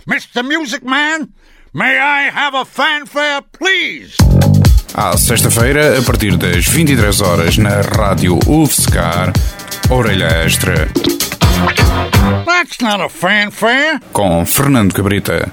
Mr. Music Man, may I have a fanfare, please? À sexta-feira, a partir das 23 horas, na rádio UFSCar, Orelha Extra. That's not a fanfare. Com Fernando Cabrita.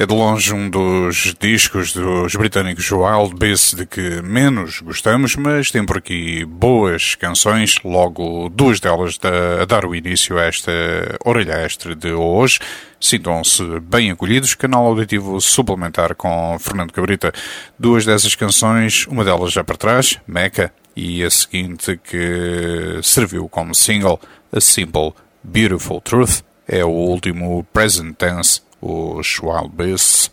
de longe um dos discos dos britânicos Wild Beasts de que menos gostamos, mas tem por aqui boas canções, logo duas delas a dar o início a esta orelha extra de hoje. Sintam-se bem acolhidos, canal auditivo suplementar com Fernando Cabrita. Duas dessas canções, uma delas já para trás, Mecca, e a seguinte que serviu como single, A Simple Beautiful Truth, é o último Present Tense, os Wild Beasts.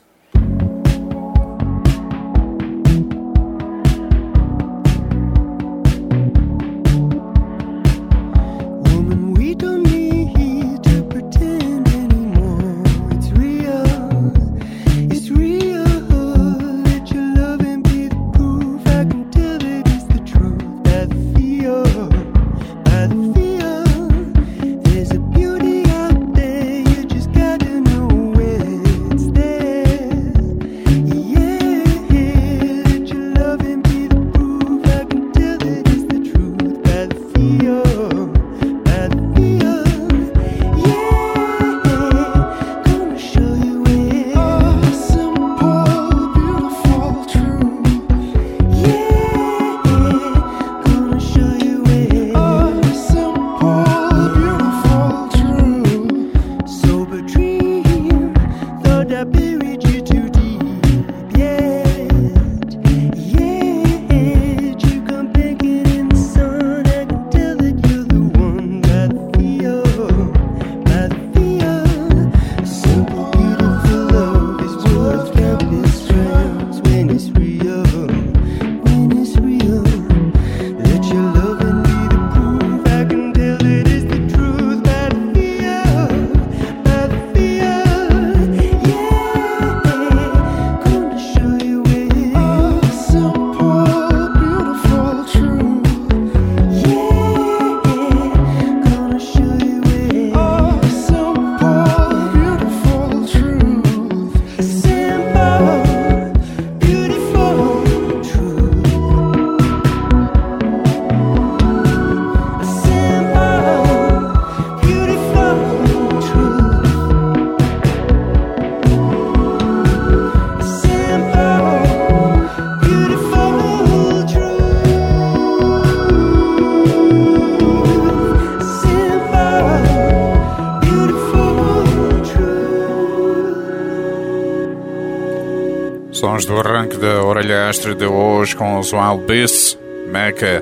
Sons do arranque da orelha extra de hoje com os Wild Beasts, Mecca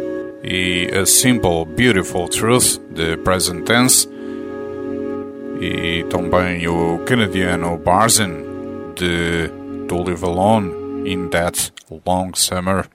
e A Simple Beautiful Truth de Present Tense, e também o canadiano Barzin de To Live Alone in That Long Summer.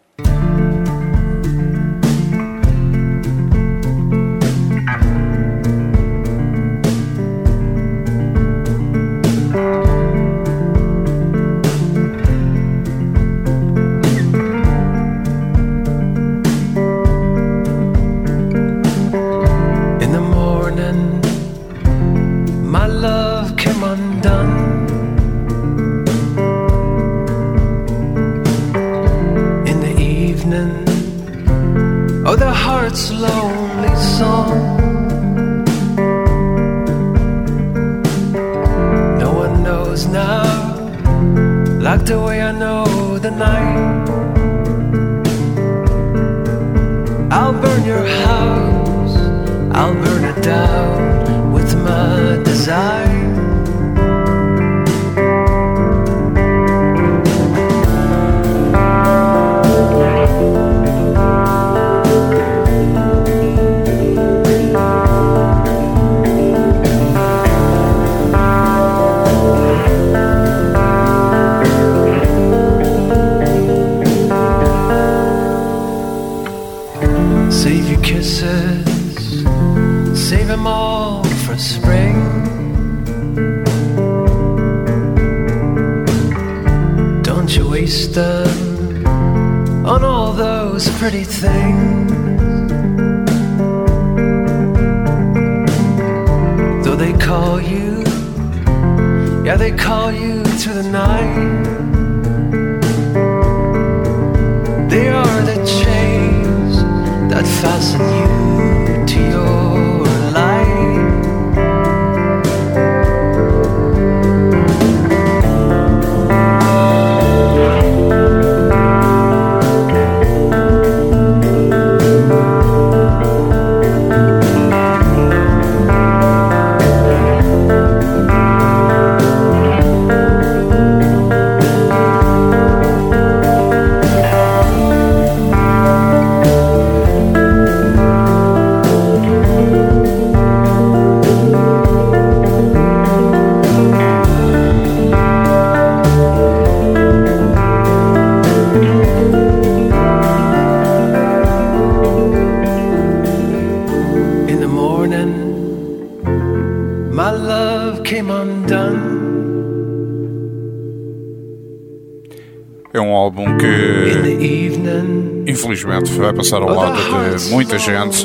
álbum que infelizmente vai passar ao lado de muita gente.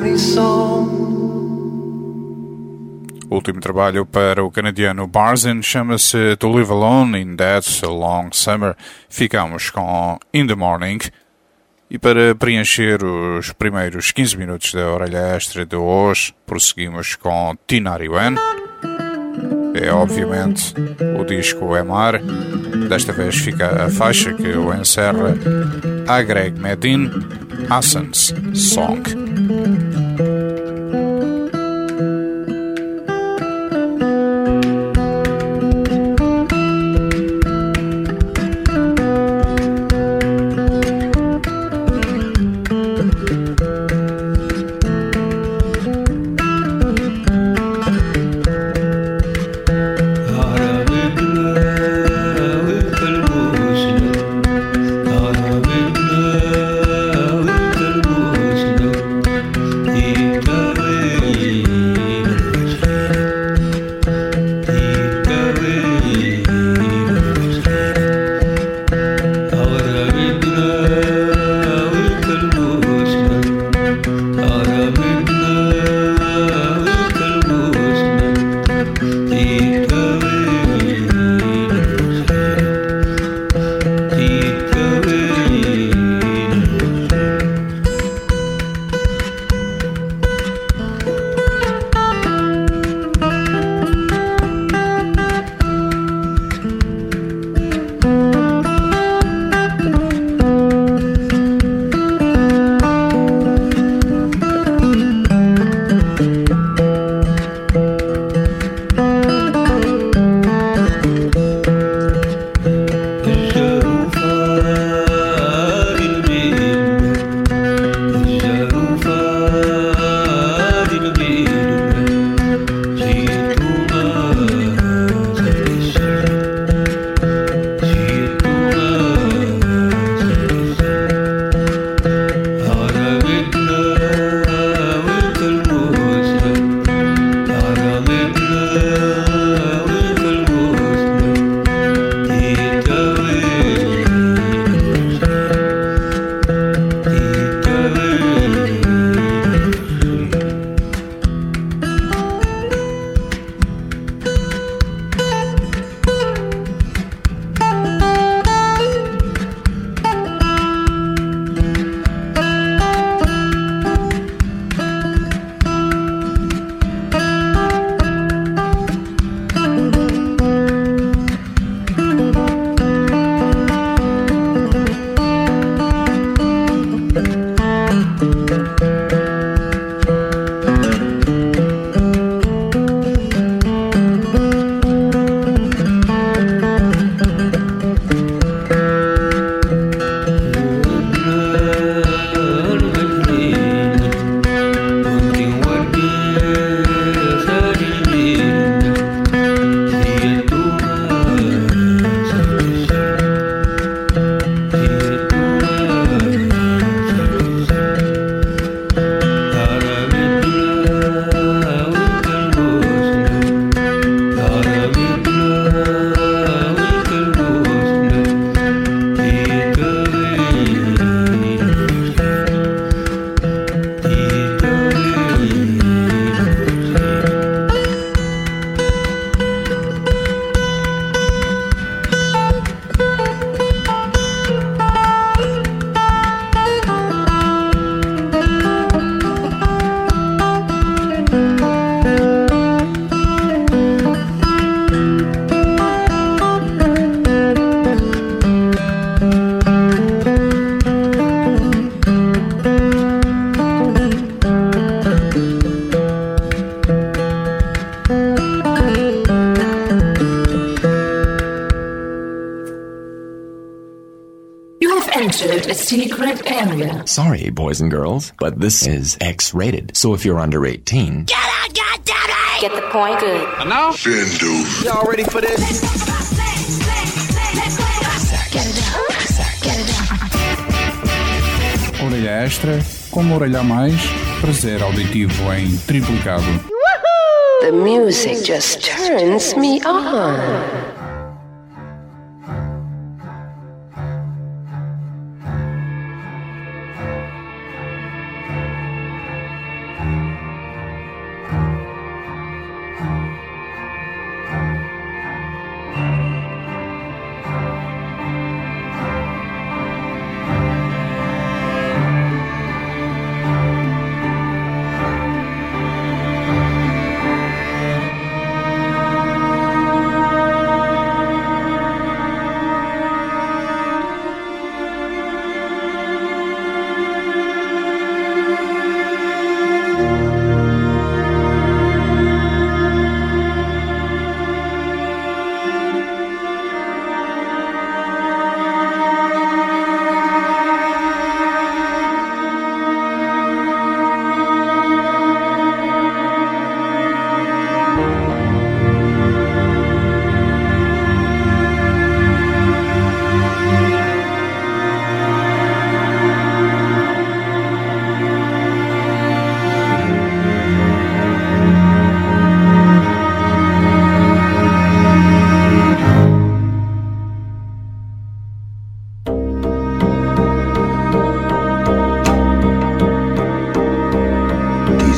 O último trabalho para o canadiano Barzin chama-se To Live Alone in That Long Summer. Ficamos com In the Morning. E para preencher os primeiros 15 minutos da orelha extra de hoje, prosseguimos com Tinariwen. É obviamente o disco Emar. Desta vez fica a faixa que o encerra, a Greg Medin, Hassan's Song. entered a secret area. Sorry, boys and girls, but this is X-rated. So if you're under 18... Get out, goddammit! Get the point? Good. And now? Bindu. Y'all ready for this? Get it down. Get it down. Orelha extra, como orelha a mais, prazer auditivo em triplicado. The music just turns me on.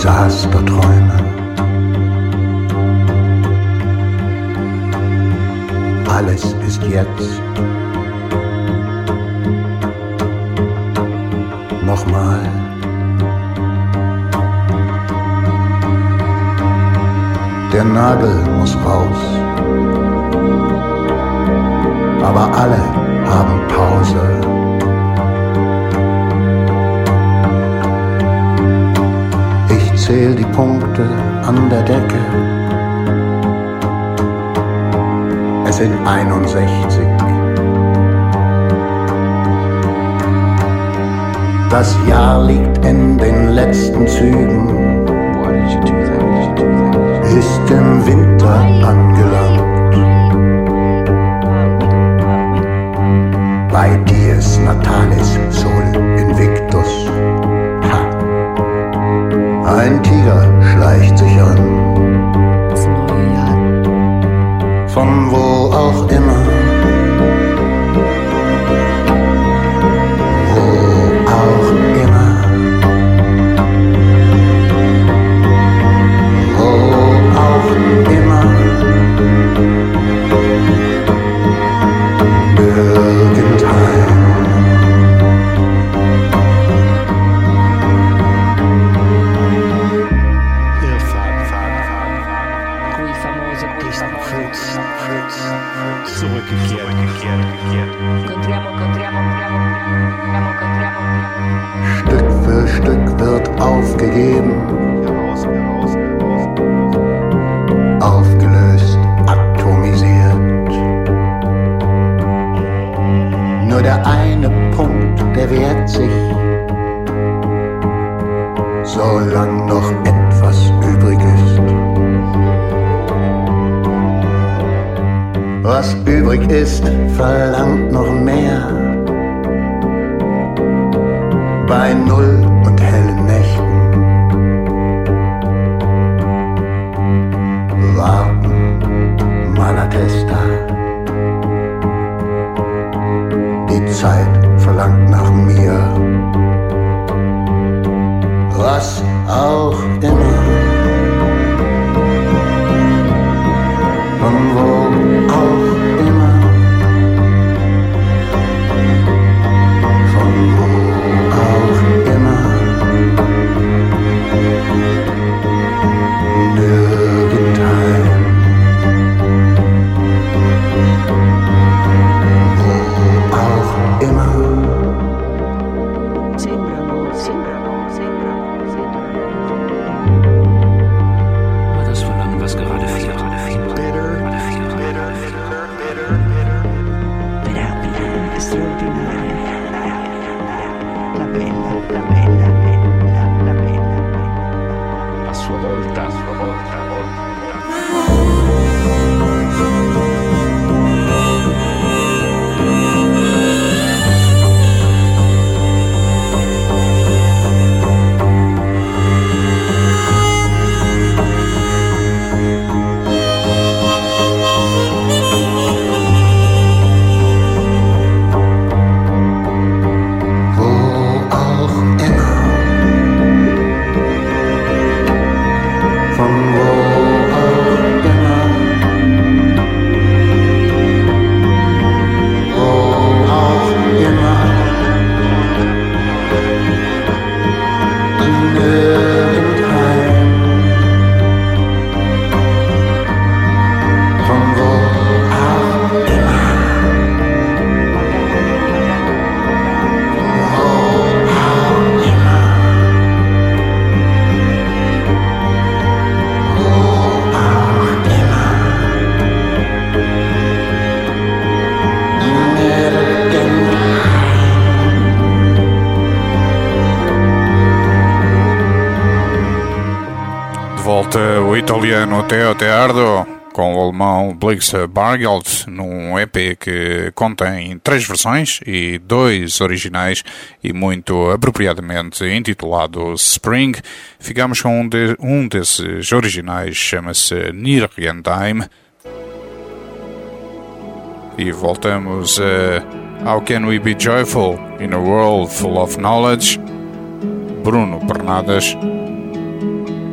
Desasterträume. Alles ist jetzt. Nochmal. Der Nagel muss raus. Aber alle haben Pause. Ich zähl die Punkte an der Decke. Es sind 61. Das Jahr liegt in den letzten Zügen. Ist im Winter angelangt. Bei dies Natalis Sol Invictus. Ha. Ein Tiger schleicht sich an. Das neue Jahr. Von wo auch immer. Wo auch immer. Wo auch immer. Irgendein. Stück für Stück wird aufgegeben, aufgelöst, atomisiert. Nur der eine Punkt, der wehrt sich, solang noch etwas übrig ist. Was übrig ist, verlangt noch mehr. Bei Null und hellen Nächten warten Malatesta. Die Zeit verlangt nach mir. Was auch immer. Von wo auch immer. Von wo auch immer. Nirgendheim. Wo auch immer. Aber das Verlangen, was gerade viel. volta o italiano Teo Teardo com o alemão Blix Bargeld num EP que contém 3 versões e 2 originais e muito apropriadamente intitulado Spring. Ficamos com um desses originais, chama-se Nirgendheim. E voltamos a How Can We Be Joyful in a World Full of Knowledge? Bruno Pernadas.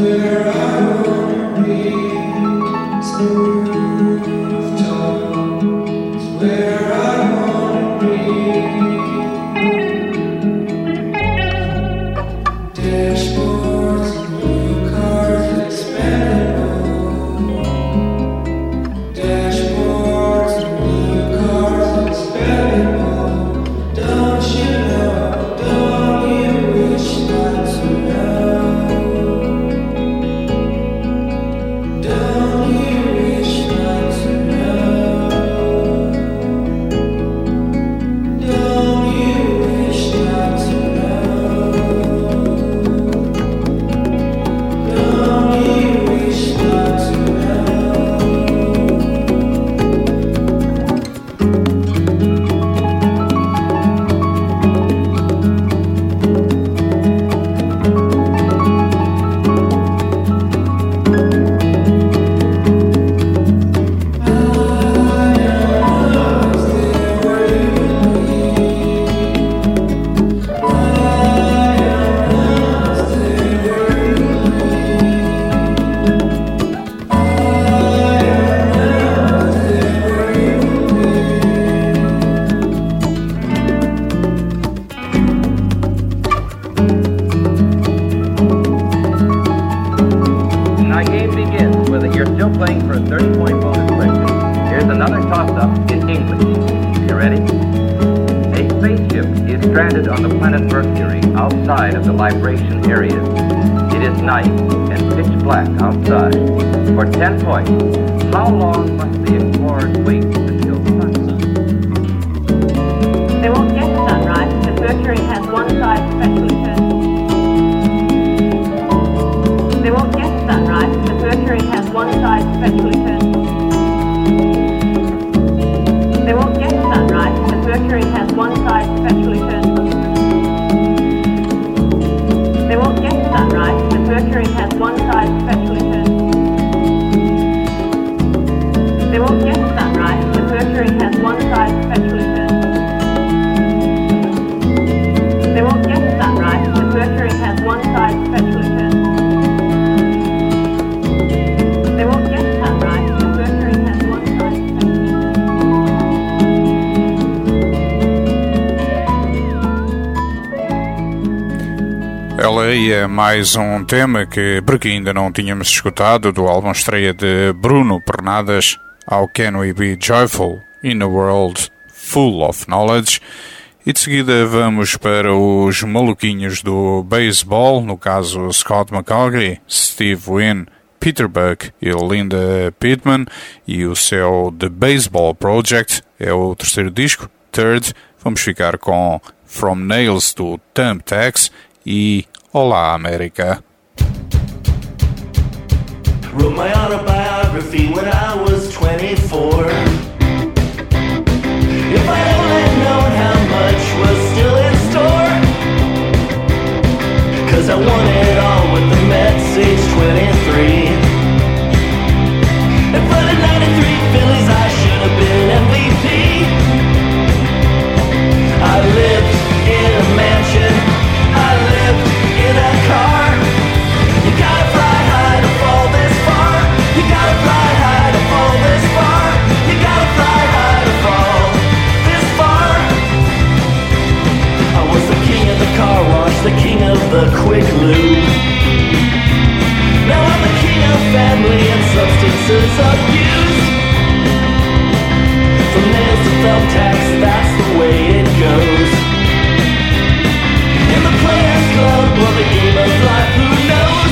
É mais um tema que por aqui ainda não tínhamos escutado do álbum estreia de Bruno Pernadas, How Can We Be Joyful in a World Full of Knowledge. E de seguida vamos para os maluquinhos do baseball, no caso Scott McCaughey, Steve Wynn, Peter Buck e Linda Pittman, e o seu The Baseball Project é o terceiro disco. Third, vamos ficar com From Nails to Thumbtacks e Olá, América. Wrote my autobiography when I was 24. If I only had known how much was still in store. 'Cause I won it all with the Mets age 23. And for the 93 Phillies I should have been MVP. I lived in a mansion, I lived in a car. You gotta fly high to fall this far. You gotta fly high to fall this far. You gotta fly high to fall this far. I was the king of the car wash, the king of the quick lube. Now I'm the king of family and substances abused. From nails to thumbtacks, that's the way it goes. In the players club or the game of life, who knows?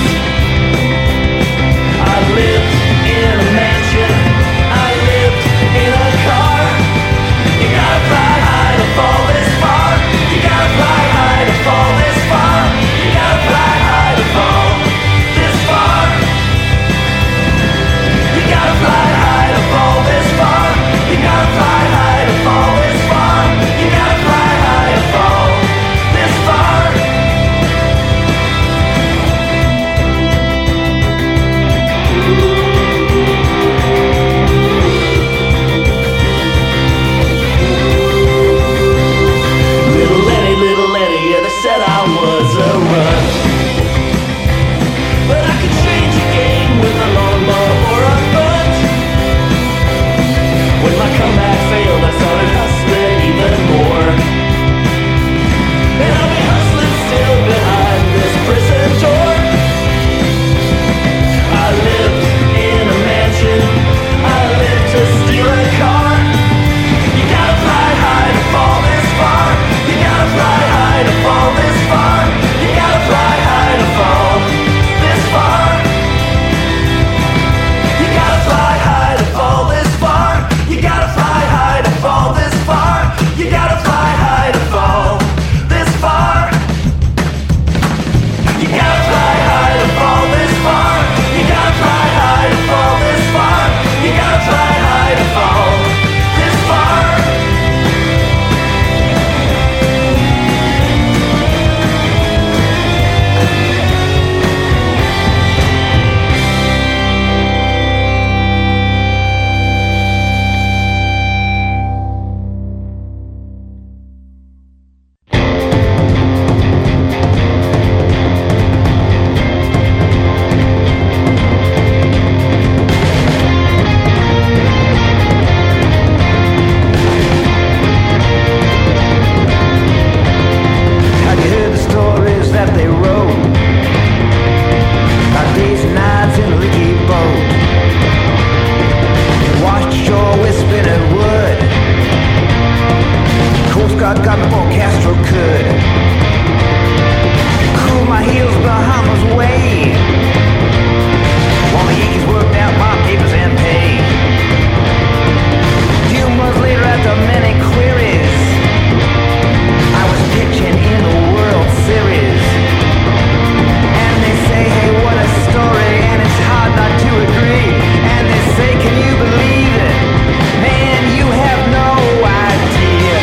I lived in a mansion, I lived in a car. You gotta fly high to fall this far. You gotta fly high to fall this far. You gotta fly high. You gotta fly high to fall this far. You gotta fly high to fall this far. You gotta fly high to fall this far. Have you heard the stories that they wrote about days and nights in a leaky boat? Washed ashore with spinning wood. Coast Guard got me before Castro could. Cool my heels Bahamas way. While the Yankees worked out my papers and pay. A few months later after many queries, I was pitching in the World Series. And they say, hey, what a story, and it's hard not to agree. And they say, can you believe it? Man, you have no idea.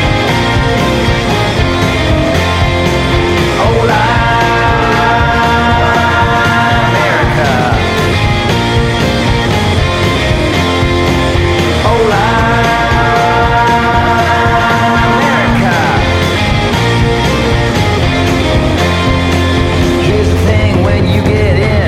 Hola, America. Hola, America. Here's the thing when you get in,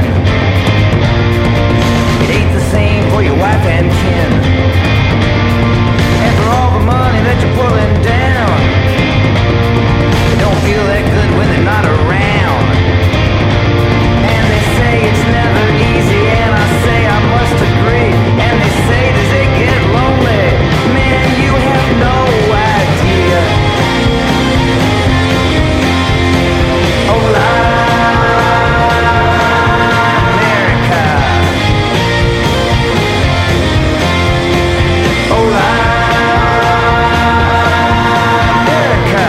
it ain't the same for your wife and kin. And for all the money that you're pulling down, it don't feel that good when they're not around. And they say it's never easy, and I say I must agree. And they say, does it get lonely? Man, you have no idea. Hola, America. Hola, America.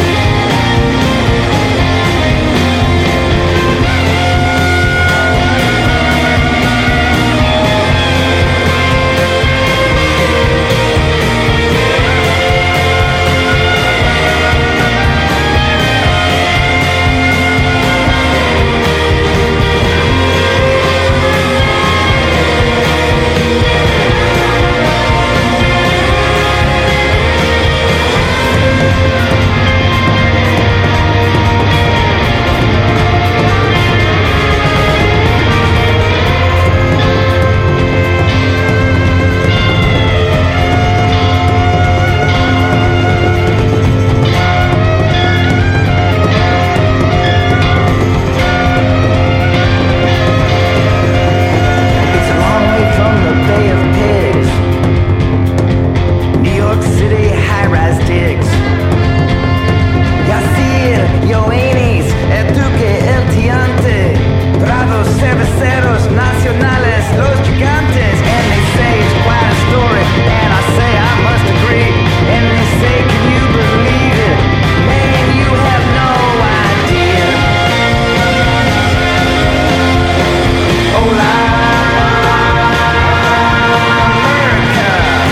It's a long way from the Bay of Pigs. New York City high-rise digs. Yacir, Yoenis, El Duque, El Tiante, Prados, Cerveceros, Nacionales, Los Gigantes. And they say it's quite a story, and I say I must agree. And they say, can you believe it? Man, you have no idea. Hola, America.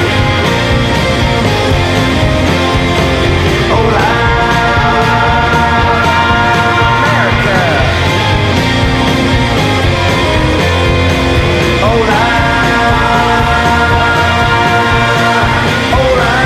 Hola, America. Hola, hola,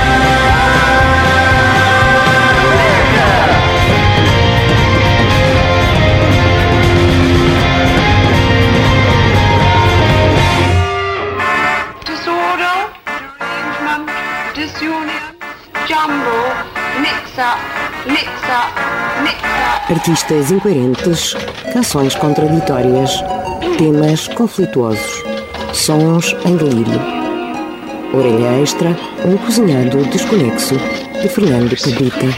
Disorder, derangement, disunion, jumble, mix-up, mix-up, mix-up. Artistas incoerentes, canções contraditórias, temas conflituosos, sons em delírio. Orelha Extra, um cozinhado desconexo, de Fernando Cabrita.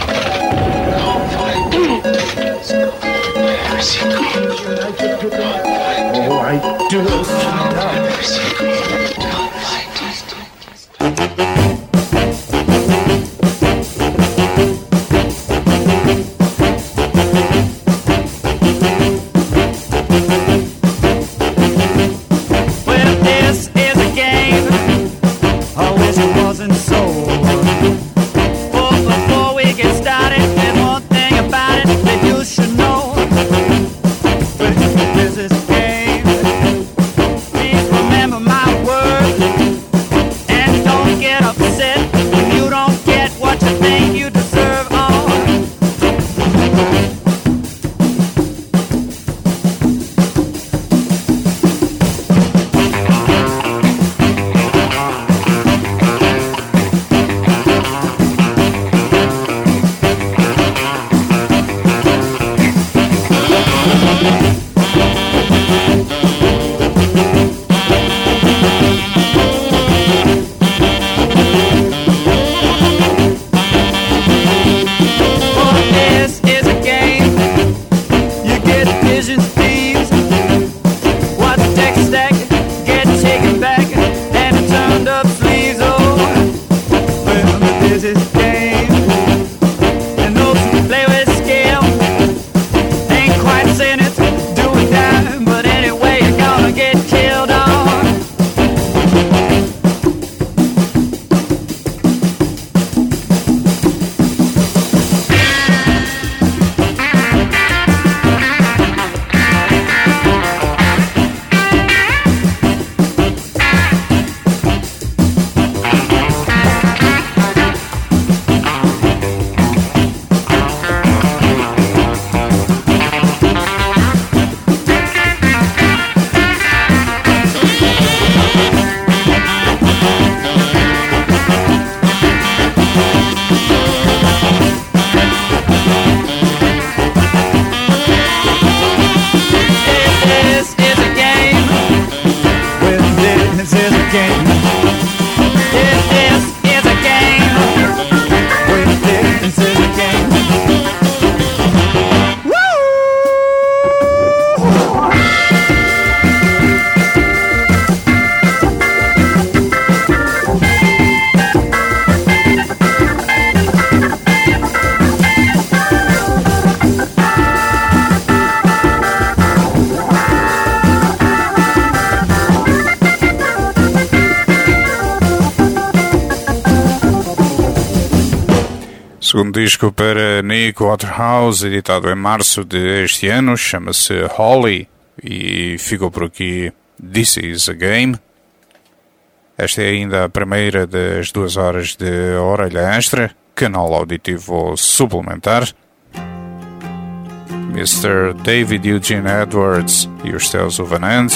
Segundo disco para Nick Waterhouse, editado em março deste ano, chama-se Holly e ficou por aqui This Is a Game. Esta é ainda a primeira das 2 horas de Orelha Extra, canal auditivo suplementar. Mr. David Eugene Edwards e os seus Van Hand.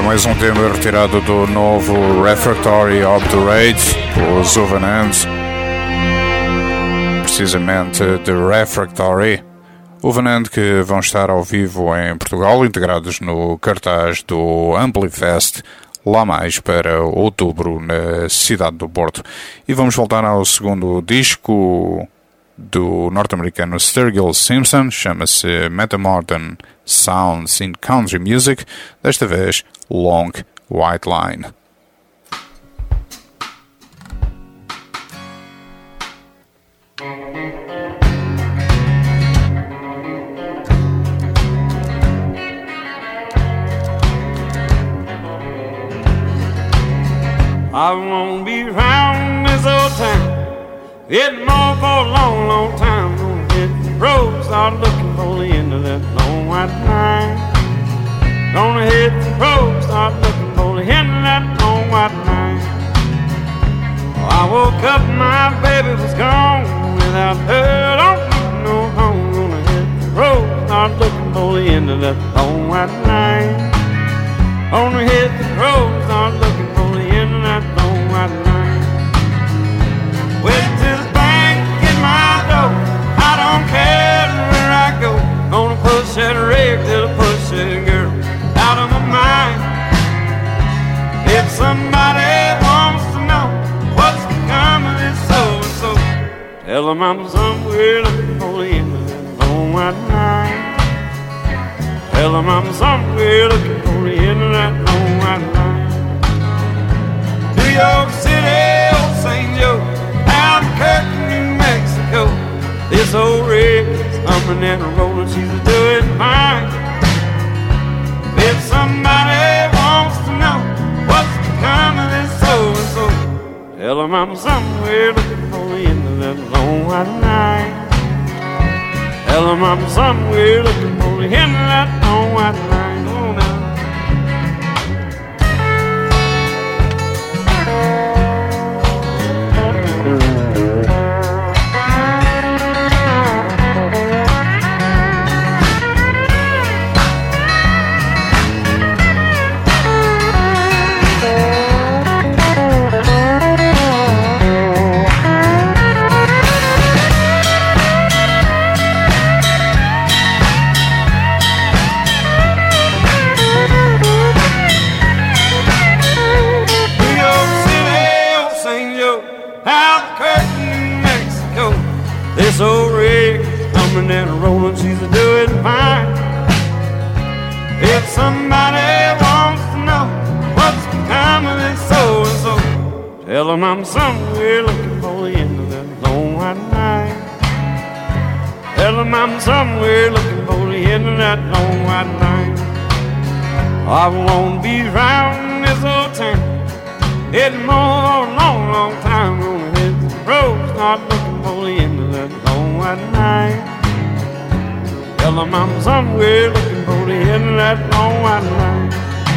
mais um tema retirado do novo Refractory of the Raids, os Uvenant, precisamente The Refractory. Uvenant que vão estar ao vivo em Portugal, integrados no cartaz do Amplifest, lá mais para outubro, na cidade do Porto. E vamos voltar ao segundo disco do norte-americano Sturgill Simpson, chama-se Metamorphin Sounds in Country Music, desta vez Long White Line. I won't be round this old town, getting more for a long, long time. Gonna hit the road, start looking for the end of that long white line. Gonna hit the road, start looking for the end of that long white line. I woke up, my baby was gone. Without her, don't need no home. Gonna hit the road, start looking for the end of that long white line. Gonna hit the road, start looking for the end of that long white line. Went to the bank, get my dough. I don't care where I go. Gonna push that rig till I push that girl out of my mind. If somebody wants to know what's become of this so-and-so, tell them I'm somewhere looking for the end of that long white line. Tell them I'm somewhere looking for the end of that long white line. New York City, old St. Joe, Albuquerque, New Mexico. This old rig is humming and rolling, she's doing fine. If somebody wants to know what's become of this so-and-so, tell them I'm somewhere looking for the end of that long white line. Tell them I'm somewhere looking for the end of that long white line. Oh, now. This old rig humming and rolling, she's doing fine. If somebody wants to know what's become of this so-and-so, tell them I'm somewhere looking for the end of that long white line. Tell them I'm somewhere looking for the end of that long white line. I won't be round this old town, getting more a long, long time. Gonna hit the road, start looking for the end of that long white line. Tell them I'm somewhere looking for the end of that long white line.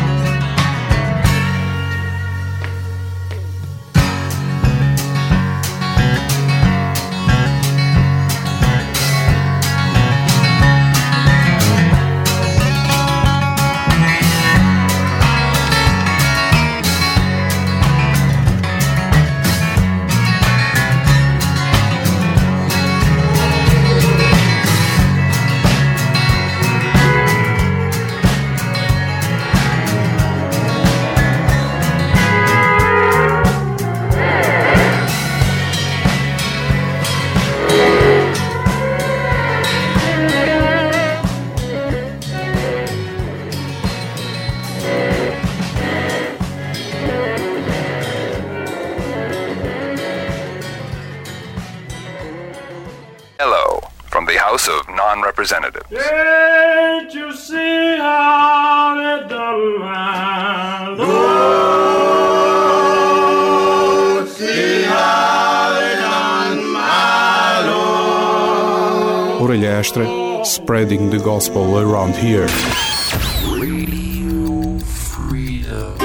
Of non-representatives. Can't you see how they done my Lord? See how they done my Lord. Orelha Extra, spreading the gospel around here. Radio Freedom.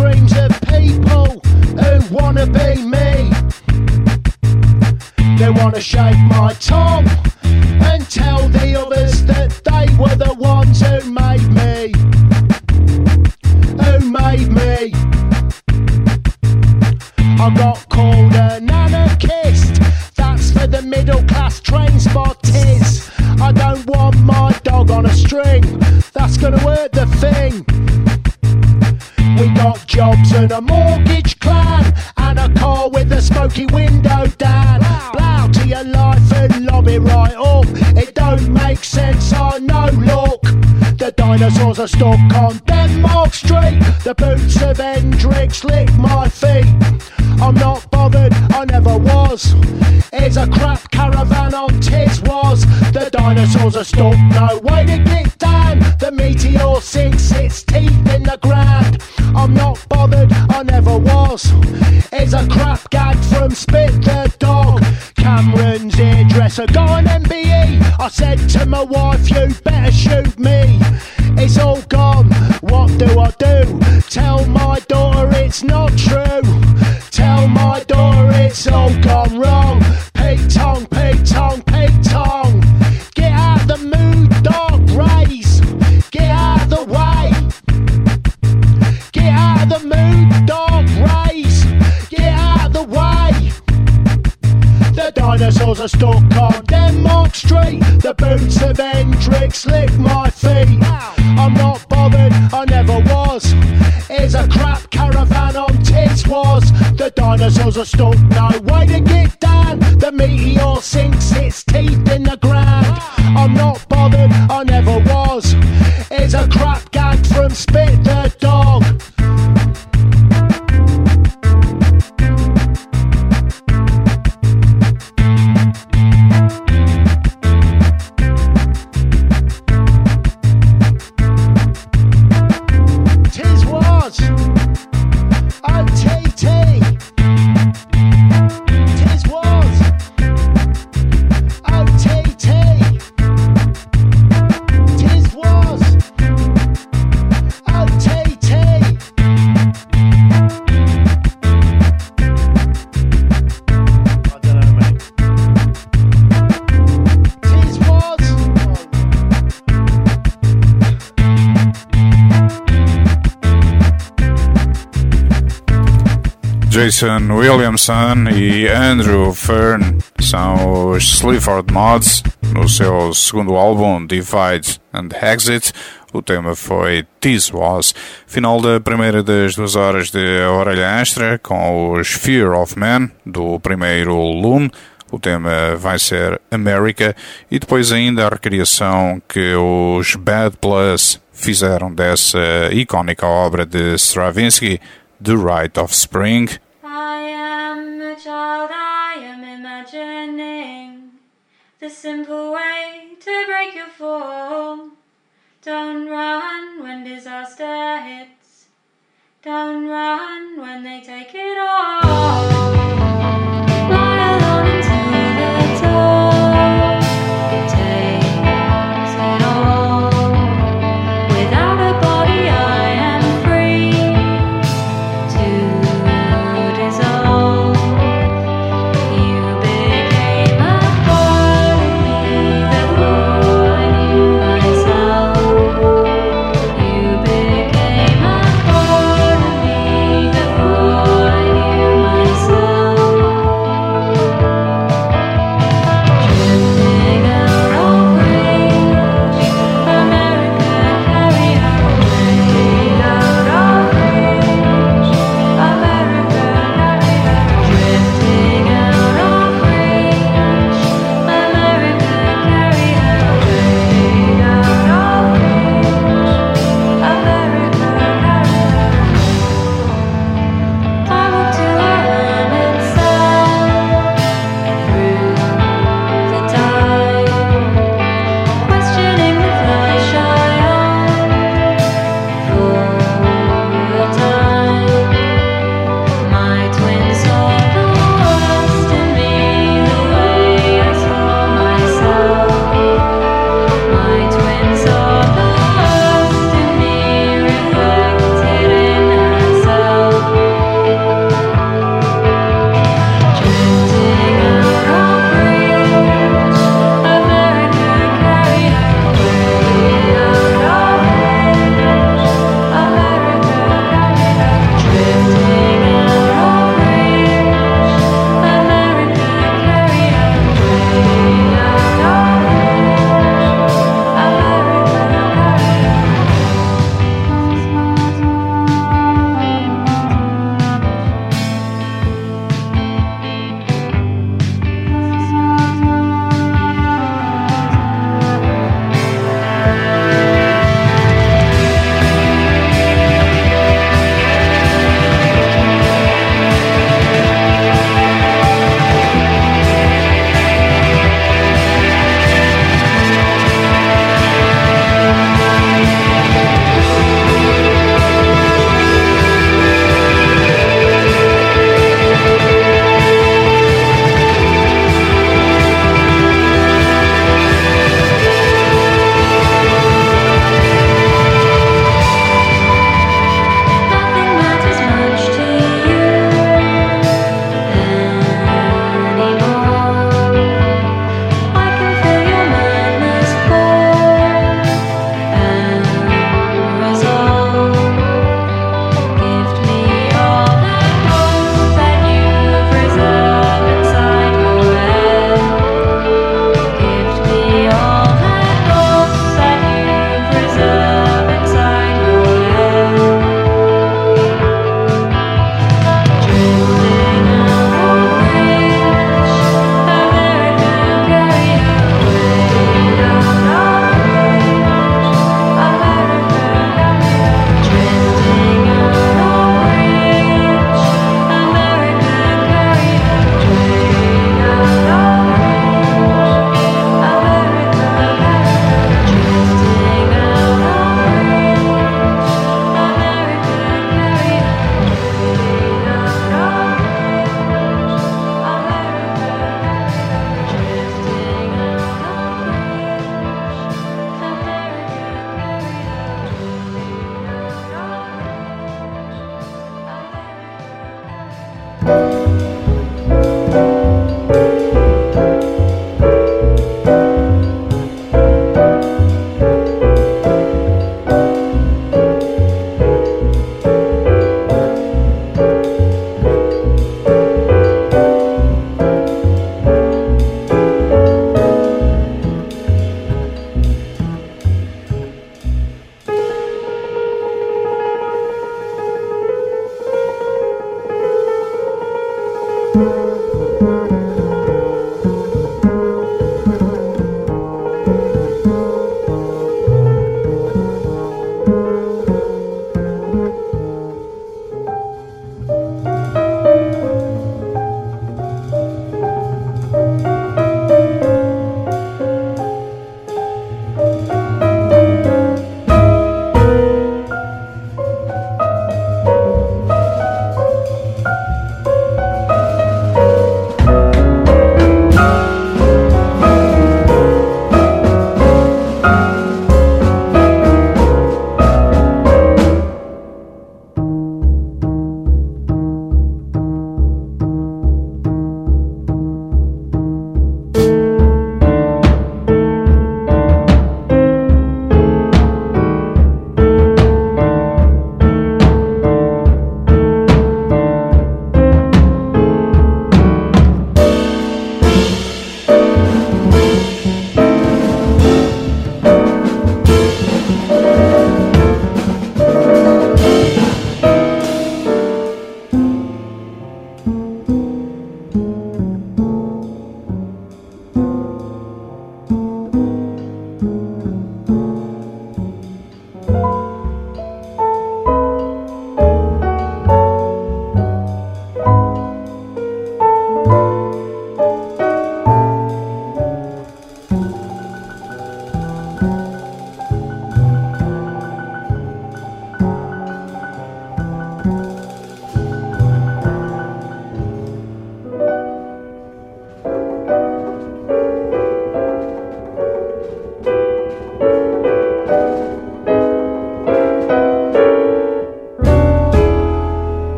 dreams of people who wanna be me. They wanna shake my tongue and tell the others that they were the ones who made me. Who made me. I got called an anarchist. That's for the middle class train spotters. I don't want my dog on a string. That's gonna hurt the thing. We got jobs and a mortgage clan and a car with a smoky window down. Blow to your life and lob it right up. It don't make sense, I know, look. The dinosaurs are stuck on Denmark Street. The boots of Hendrix lick my feet. I'm not bothered, I never was. Here's a crap caravan on Tiswas. The dinosaurs are stuck, no way to get down. The meteor sinks its teeth in the ground. I'm not bothered, I never was. Here's a crap gag from Spit the Dog. Cameron's hairdresser got an MBE. I said to my wife, you better shoot me. It's all gone, what do I do? Tell my daughter it's not true. Tell my daughter it's all gone wrong. Pig tongue, pig tongue, pig tongue. Get out of the mood, dog, raise. Get out of the way. Get out of the mood, dog, raise. Get out of the way. The dinosaurs are stuck on Denmark Street. The boots of Hendrix lick my feet. I'm not bothered, I never was. Here's a crap caravan on Tiswas. The dinosaurs are stuck, no way to get down. The meteor sinks its teeth in the ground. I'm not bothered, I never was. Here's a crap gag from Spit the Dog. Jason Williamson e Andrew Fern são os Sleaford Mods no seu segundo álbum Divide and Exit. O tema foi Tiswas. Final da primeira das 2 horas de Orelha Extra com os Fear of Man do primeiro Loom. O tema vai ser America e depois ainda a recriação que os Bad Plus fizeram dessa icónica obra de Stravinsky, The Rite of Spring. I am a child, I am imagining the simple way to break your fall. Don't run when disaster hits. Don't run when they take it all. Lie alone until the top takes it all. Without a body I am free to dissolve. You became a part of me before I knew myself. You became a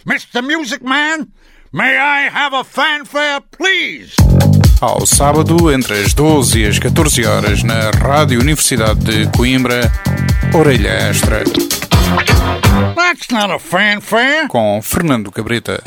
Mr. Music Man, may I have a fanfare, please? Ao sábado, entre as 12 e as 14 horas, na Rádio Universidade de Coimbra, Orelha Extra. That's not a fanfare. Com Fernando Cabrita.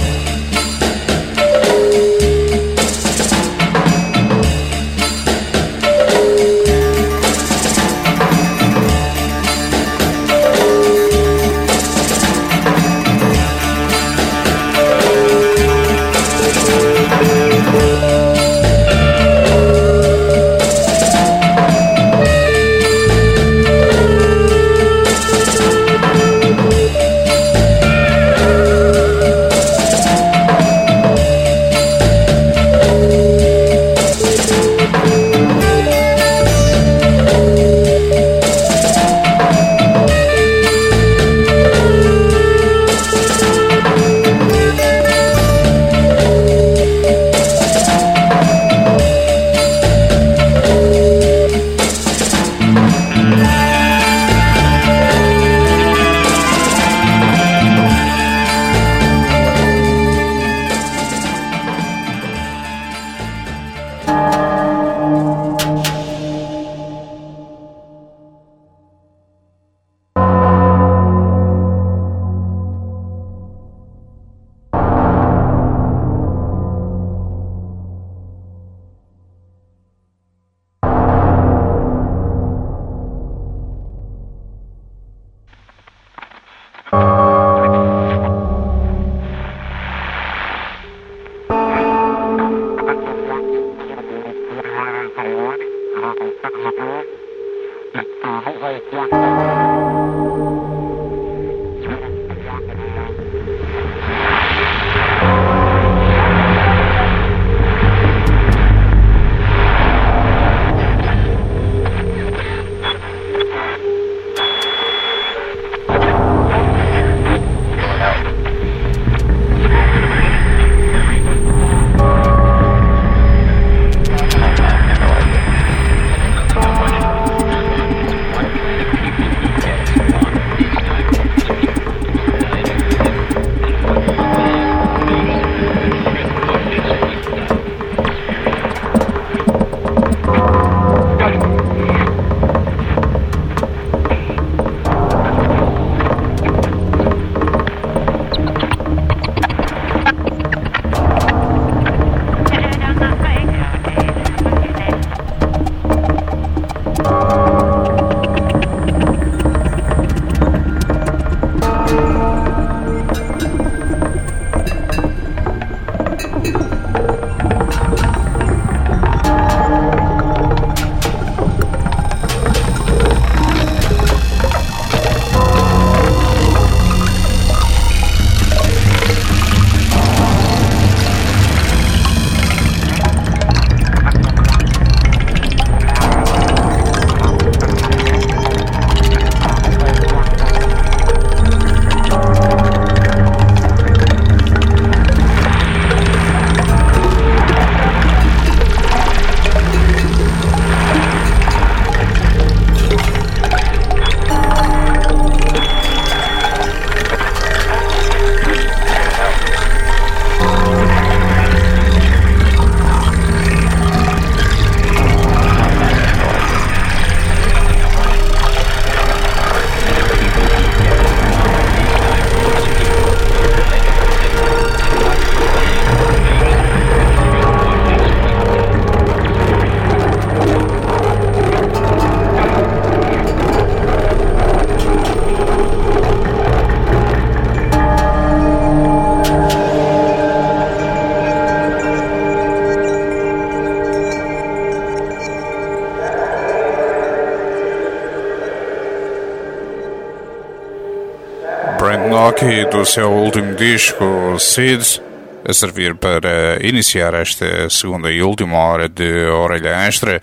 Rocky do seu último disco, Seeds, a servir para iniciar esta segunda e última hora de Orelha Extra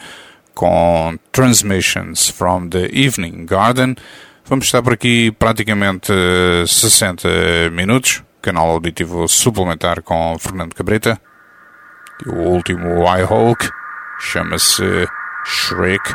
com Transmissions from the Evening Garden. Vamos estar por aqui praticamente 60 minutos, canal auditivo suplementar com Fernando Cabrita. E o último I Hulk chama-se Shriek.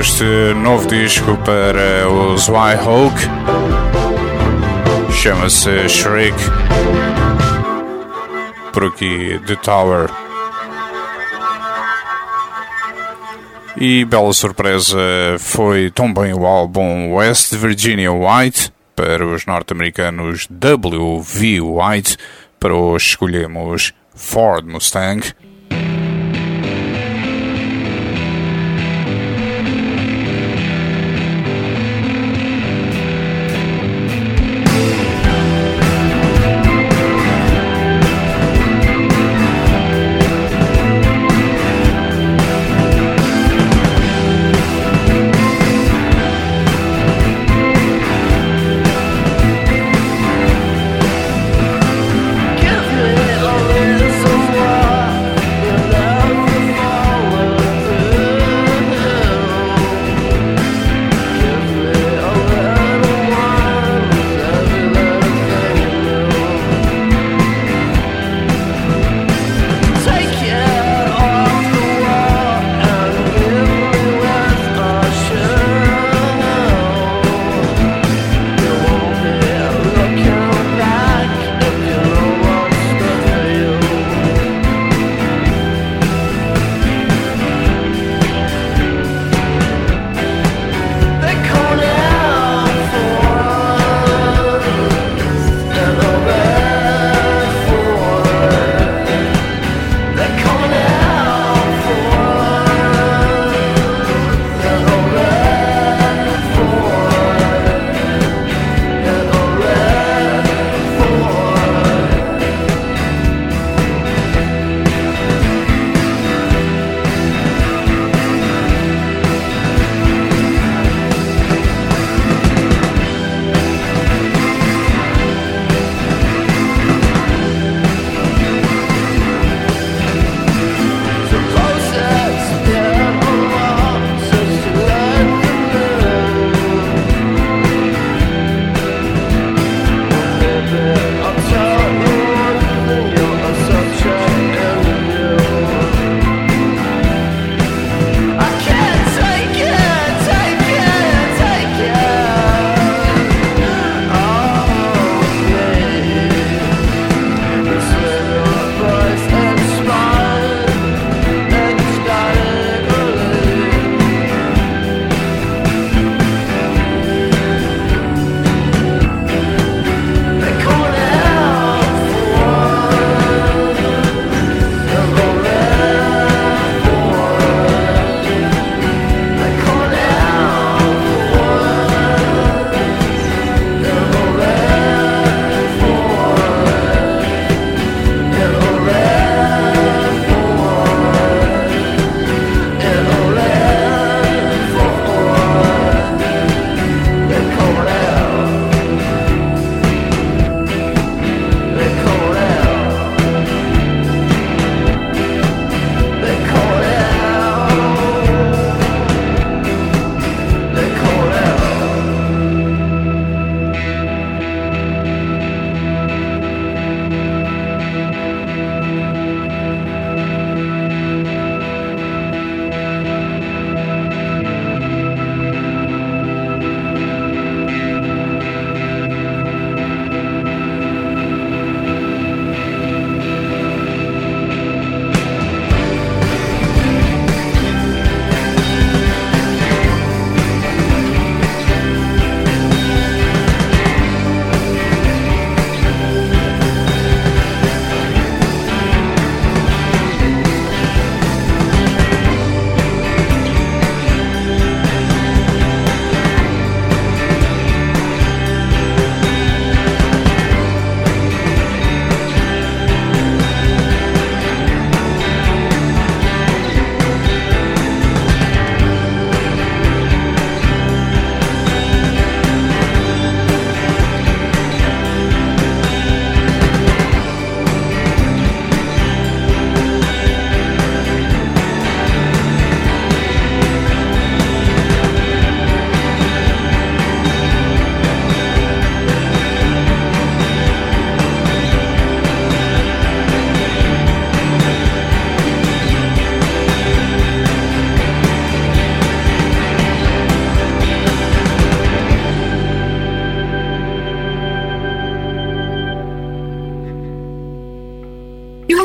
este novo disco para o Zweihoek. Chama-se Shriek. Por aqui, The Tower. E bela surpresa foi também o álbum West Virginia White para os norte-americanos W.V. White. Para hoje escolhemos Ford Mustang.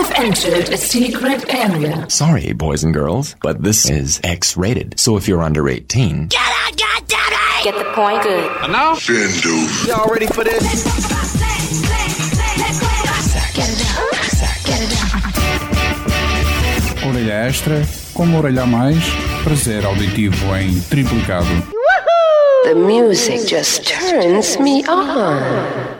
have entered a secret area. Sorry, boys and girls, but this is X-rated. So if you're under 18... Get out, goddammit! Get the point? Good. And now? Findle. Y'all ready for this? Get it out. Get it out. Orelha extra, como orelha a mais, prazer auditivo em triplicado. The music just turns me on.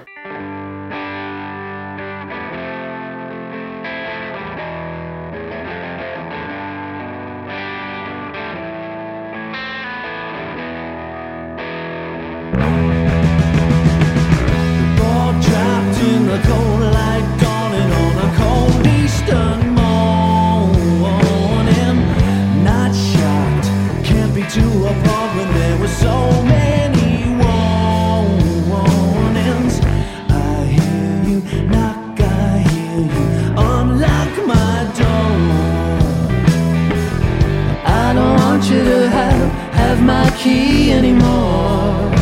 Key anymore.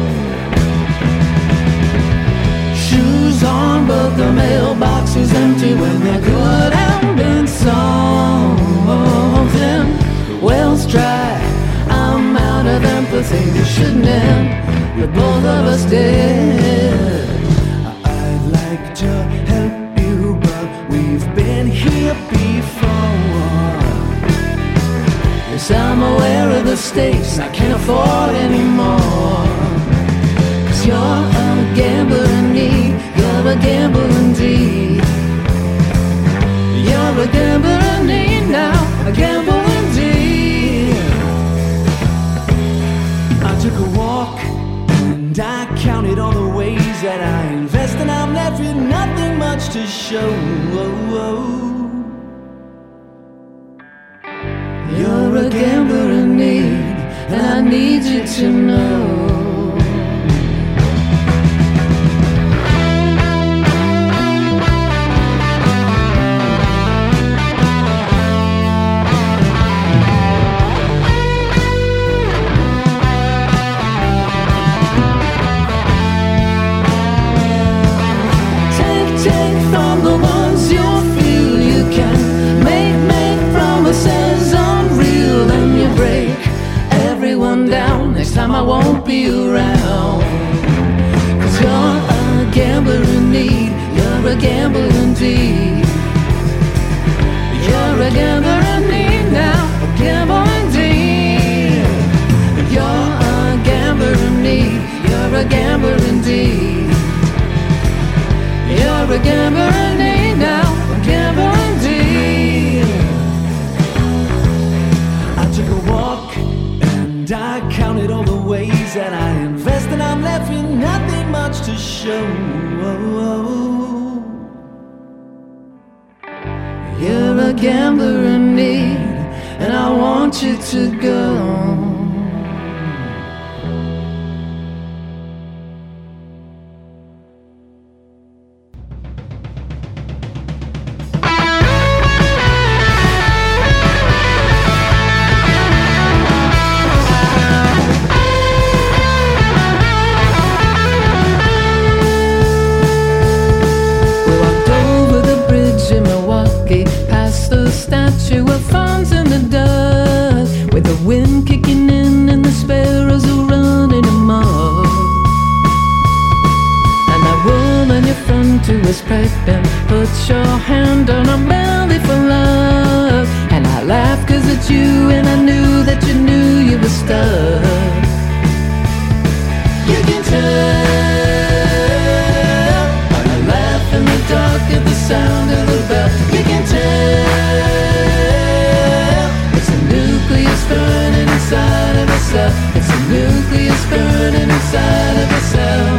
Shoes on, but the mailbox is empty when there could have been something. The well's dry, I'm out of empathy. This shouldn't end with both of us dead. I'd like to help you, but we've been here before. Yes, I'm aware of the stakes I can't afford anymore. 'Cause you're a gambler in need. You're a gambler indeed. You're a gambler in need now. A gambler indeed. I took a walk and I counted all the ways that I invest, and I'm left with nothing much to show. You're a gambler in need, and I need you to know. Take from the ones you feel you can. Make promises unreal, then you break everyone down. Next time I won't be around. 'Cause you're a gambler in need. You're a gambler indeed. You're a gambler in need now. A gambler indeed. You're a gambler in need. You're a gambler indeed. You're a gambler in need now. A gambler indeed. I took a walk and I counted all the ways that I invest, and I'm left with nothing much to show. You're a gambler in need, and I want you to go. Past the statue of Fonz in the dust, with the wind kicking in and the sparrows are running amok. And that woman in front who was pregnant put your hand on her belly for love. And I laughed 'cause it's you, and I knew that you knew you were stuck. You can tell by the laugh in the dark at the sound of the bell. You can tell it's a nucleus burning inside of a cell. It's a nucleus burning inside of a cell.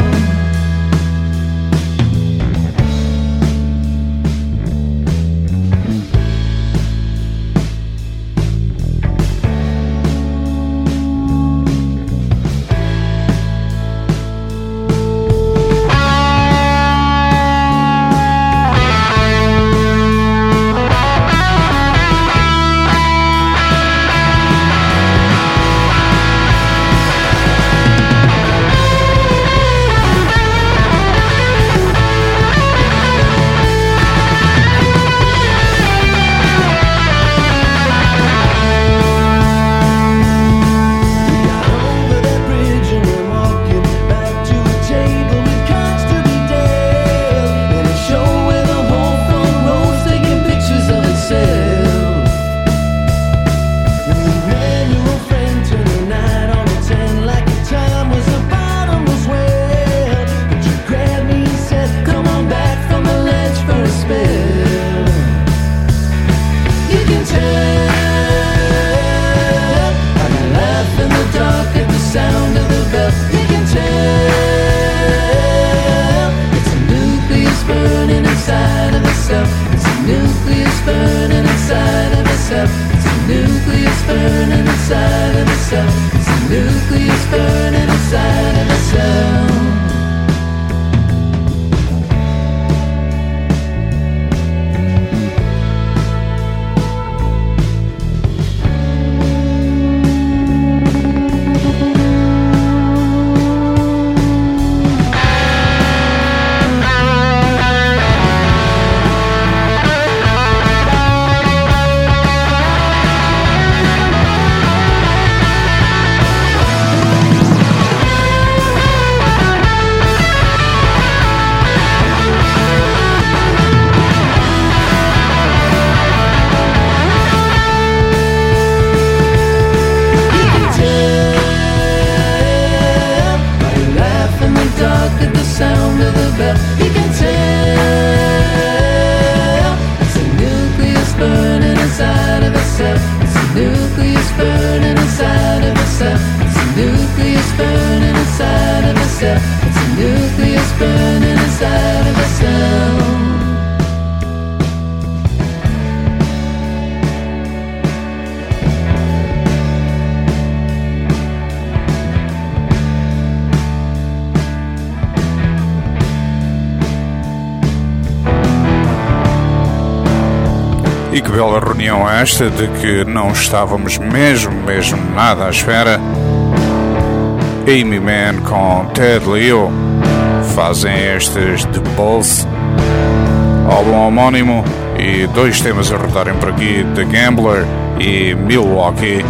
E que bela reunião esta, de que não estávamos mesmo nada à espera. Amy Mann com Ted Leo fazem estes The Both, álbum homónimo, e 2 temas a rodarem por aqui, The Gambler e Milwaukee.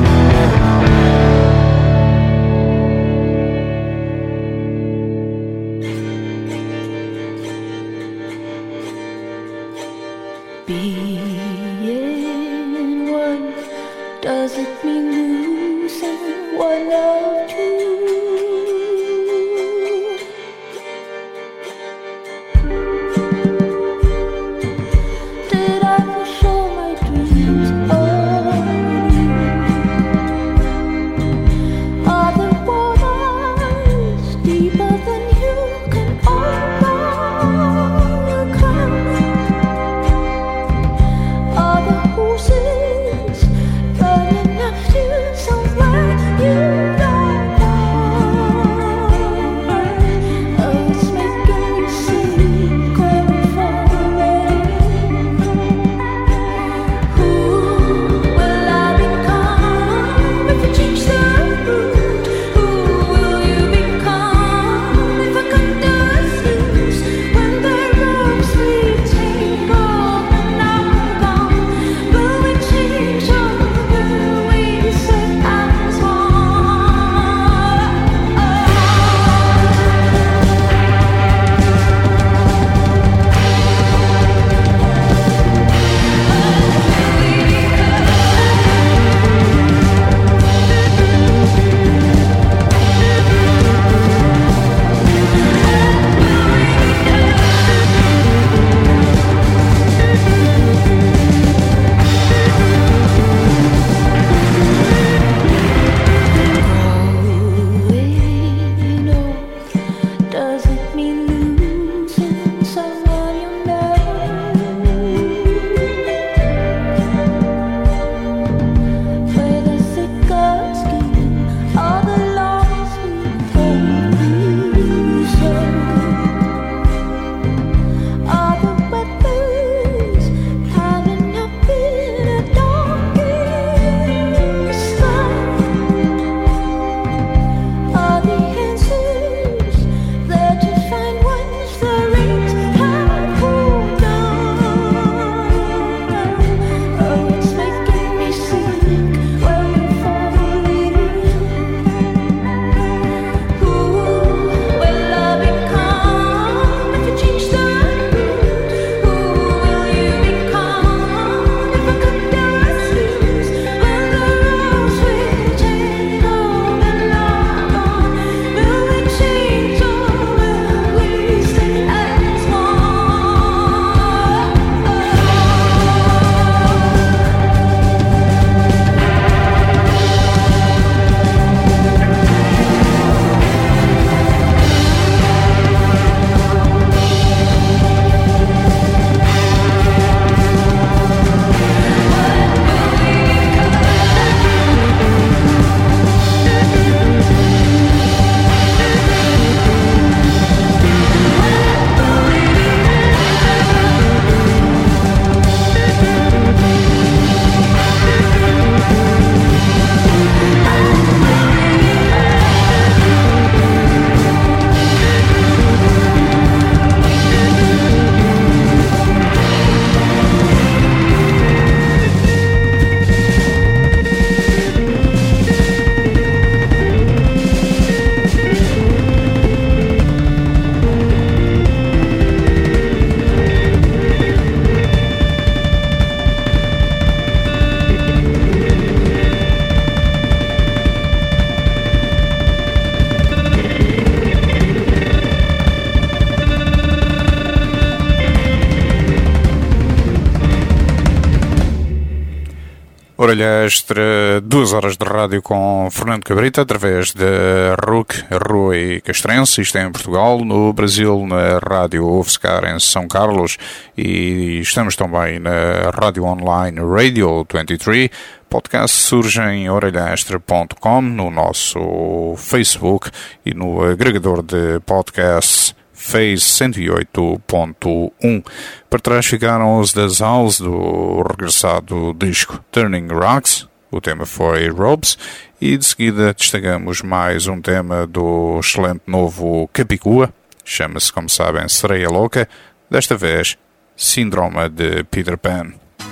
Orelha Extra, 2 horas de rádio com Fernando Cabrita, através da RUC, Rua e Castrense, isto é em Portugal. No Brasil, na rádio UFSCar em São Carlos, e estamos também na rádio online Radio 23. Podcast surge em orelhaextra.com, no nosso Facebook e no agregador de podcasts Phase 108.1. Para trás ficaram os The Zouls do regressado disco Turning Rocks. O tema foi Robes. E de seguida destacamos mais um tema do excelente novo Capicua. Chama-se, como sabem, Sereia Louca. Desta vez, Síndrome de Peter Pan.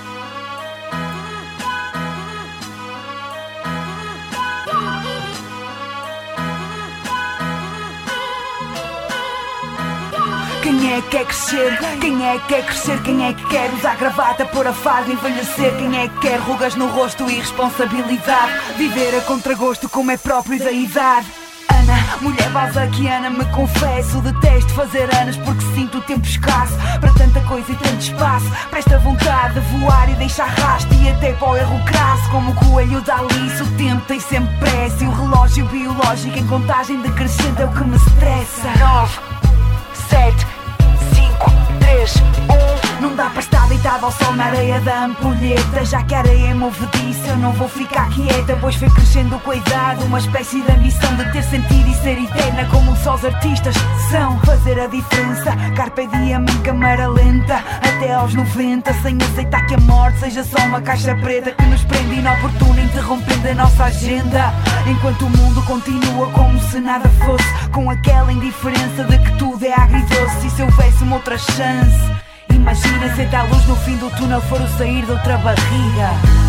Quem é que quer crescer? Quem é que quer crescer? Quem é que quer usar gravata, pôr a farda, envelhecer? Quem é que quer rugas no rosto e responsabilidade? Viver a contragosto como é próprio da idade. Ana, mulher balzaquiana, me confesso, detesto fazer anos porque sinto o tempo escasso para tanta coisa e tanto espaço. Presta vontade de voar e deixar rastro e até para o erro crasso. Como o coelho da Alice, o tempo tem sempre pressa e o relógio biológico em contagem decrescente é o que me estressa. 9, 7, 5, 3, 1. Não dá para estar deitado ao sol na areia da ampulheta, já que a areia é movediça, eu não vou ficar quieta, pois foi crescendo com a idade uma espécie de ambição de ter sentido e ser eterna, como só os artistas são. Fazer a diferença, carpe diem em câmara lenta, até aos 90, sem aceitar que a morte seja só uma caixa preta que nos prende inoportuna, interrompendo a nossa agenda, enquanto o mundo continua como se nada fosse, com aquela indiferença de que tudo é agridoce. E se houvesse uma outra chance? Imagina se até a luz no fim do túnel for o sair de outra barriga.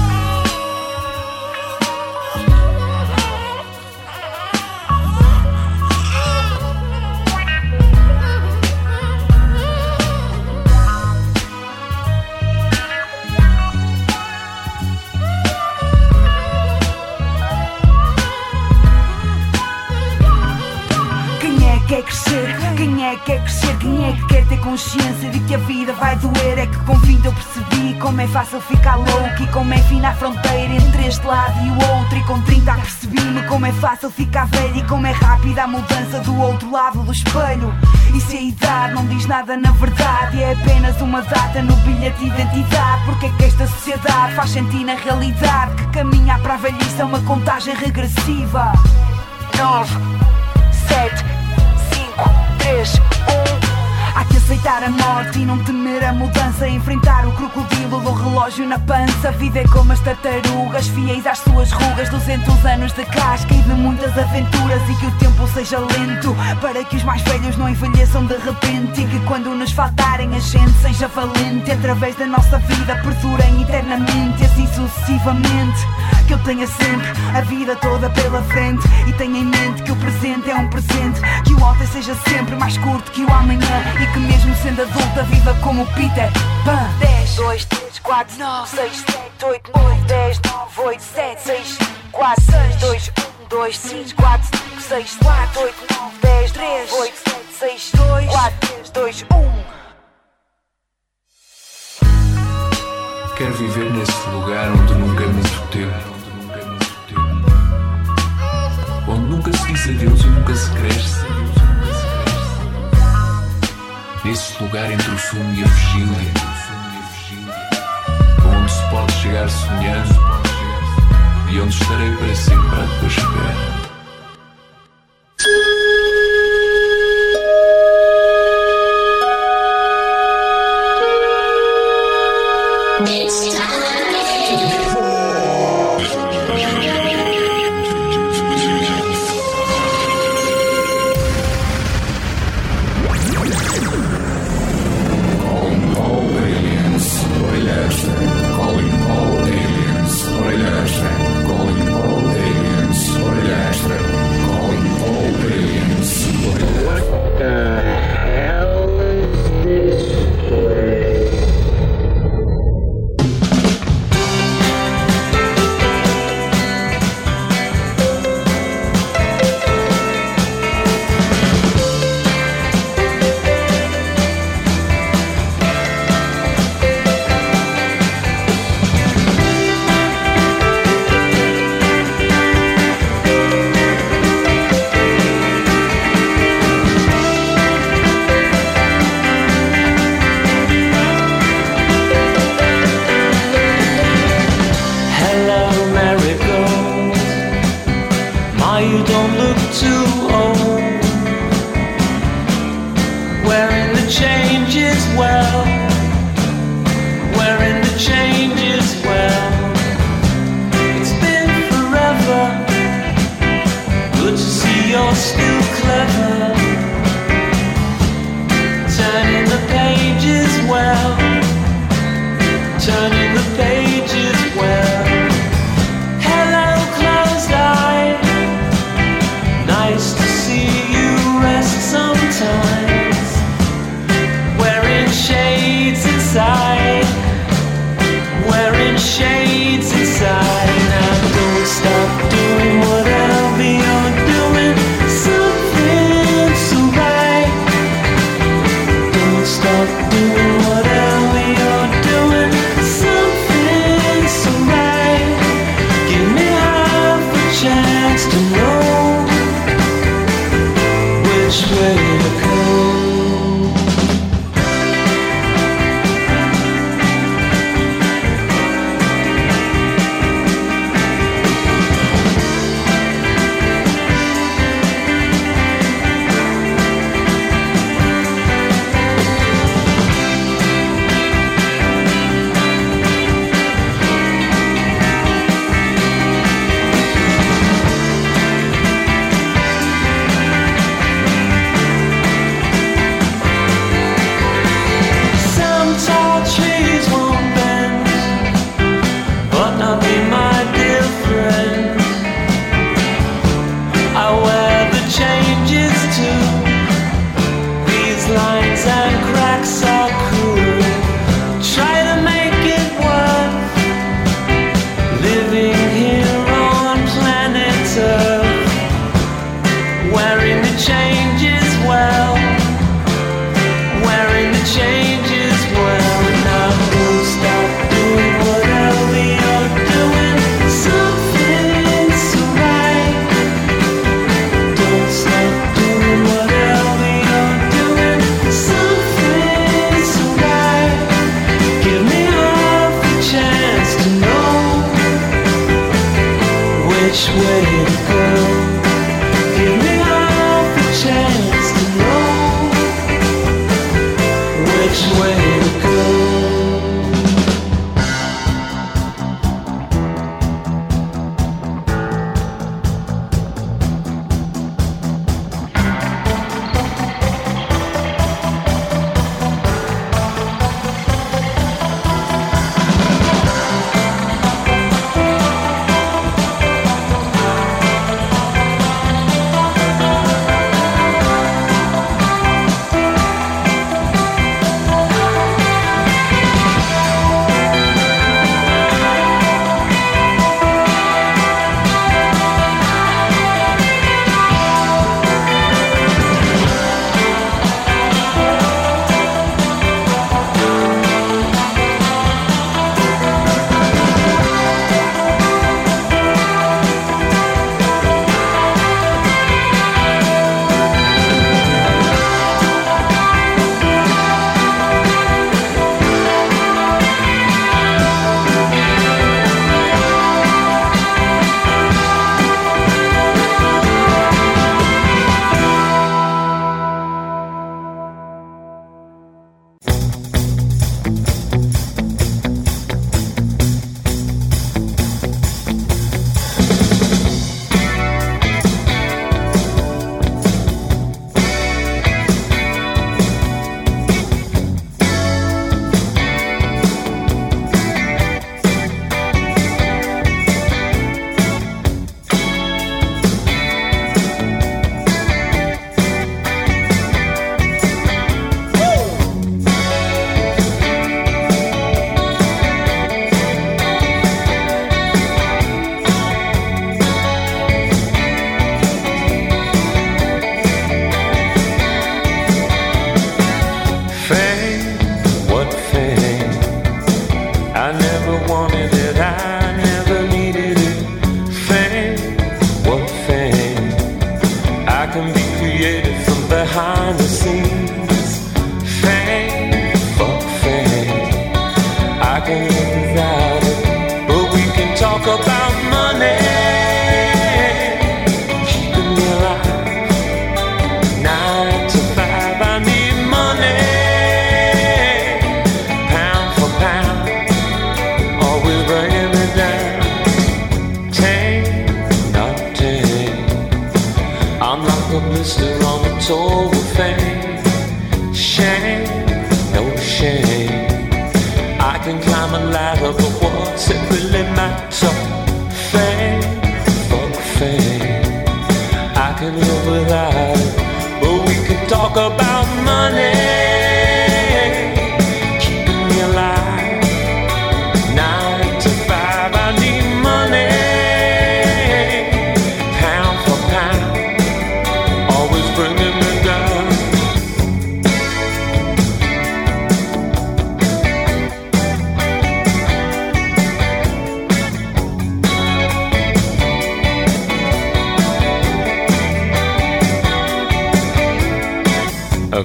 Quem é que quer crescer? Quem é que quer crescer? Quem é que quer ter consciência de que a vida vai doer? É que com 20 eu percebi como é fácil ficar louco e como é fina a fronteira entre este lado e o outro. E com 30 percebi-me como é fácil ficar velho e como é rápida a mudança do outro lado do espelho. E se a idade não diz nada na verdade, é apenas uma data no bilhete de identidade. Porque é que esta sociedade faz sentir na realidade que caminhar para a velhice é uma contagem regressiva. 9, 7, 5, 3, 1. Há que aceitar a morte e não temer a mudança, enfrentar o crocodilo do relógio na pança. Viver como as tartarugas, fiéis às suas rugas, 200 anos de casca e de muitas aventuras. E que o tempo seja lento, para que os mais velhos não envelheçam de repente. E que quando nos faltarem a gente seja valente, através da nossa vida perdurem eternamente, e assim sucessivamente. Que eu tenha sempre a vida toda pela frente e tenha em mente que o presente é um presente, que o ontem seja sempre mais curto que o amanhã e que mesmo sendo adulta viva como o Peter Pan. 10, 2, 3, 4, 9, 6, 7, 8, 9, 10, 9, 8, 7, 6, 4, 6, 2, 1, 2, 5, 4, 5, 6, 4, 8, 9, 10, 3, 8, 7, 6, 2, 4, 3, 2, 1. Quero viver nesse lugar onde nunca é muito tempo, onde nunca se diz adeus e nunca se cresce. Nesse lugar entre o fumo e a vigília, onde se pode chegar sonhando e onde estarei para sempre à tua espera. I can live without it, but we can talk about money. Keeping me alive, 9 to 5, I need money. Pound for pound, always bringing me down. Not 10, I'm like a blister on the toe of fame. Shame, no shame, I can climb a ladder, but what's it really matter? Fame, fuck fame, I can live without it, but we can talk about money. Keeping me alive, 9 to 5, I need money. Pound for pound, always bringing me down. A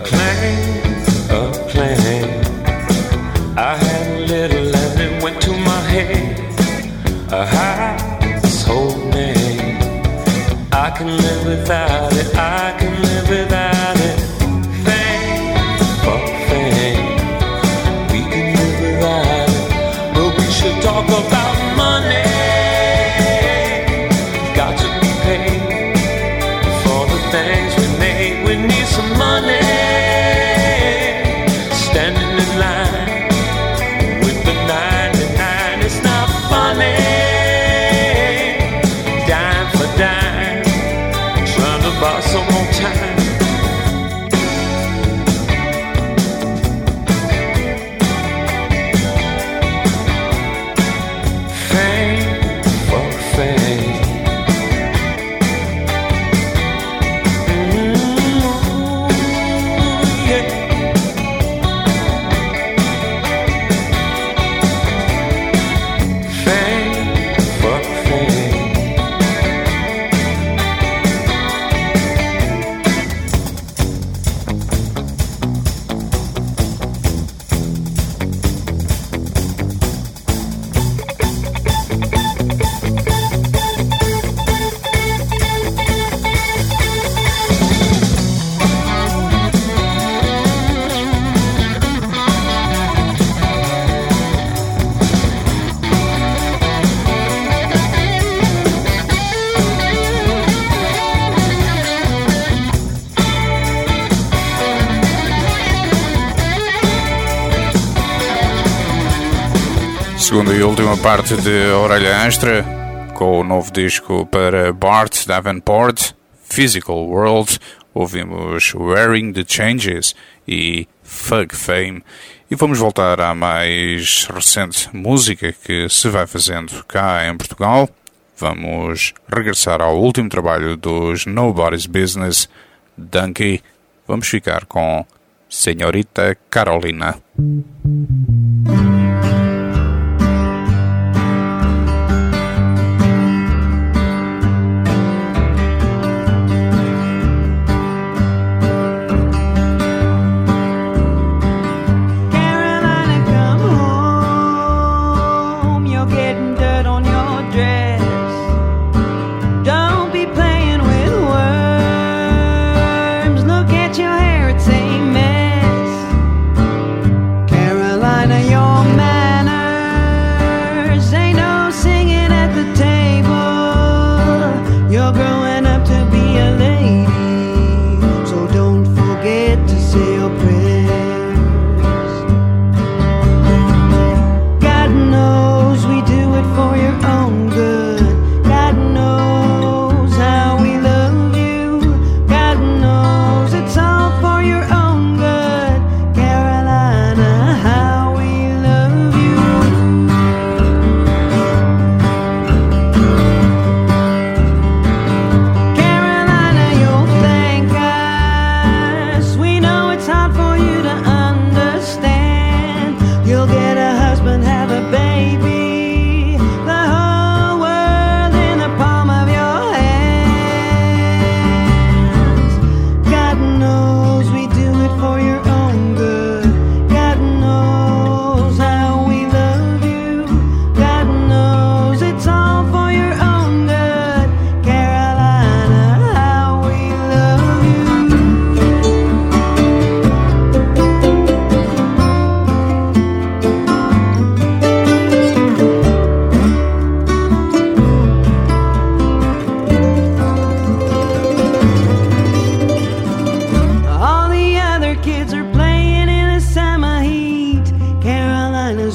claim, I had a little and it went to my head. A household name, I can live without it, I can live without it. Fame, fuck fame, we can live without it, but we should talk about money. Got to be paid for the things we made, we need some money. Standing in line with the 99, it's not funny. Dime for dime, trying to buy some more time. Fame for fame. Segunda e última parte de Orelha Extra, com o novo disco para Bart Davenport, Physical World. Ouvimos Wearing the Changes e Fuck Fame. E vamos voltar à mais recente música que se vai fazendo cá em Portugal. Vamos regressar ao último trabalho dos Nobody's Business, Donkey. Vamos ficar com Senhorita Carolina. Carolina,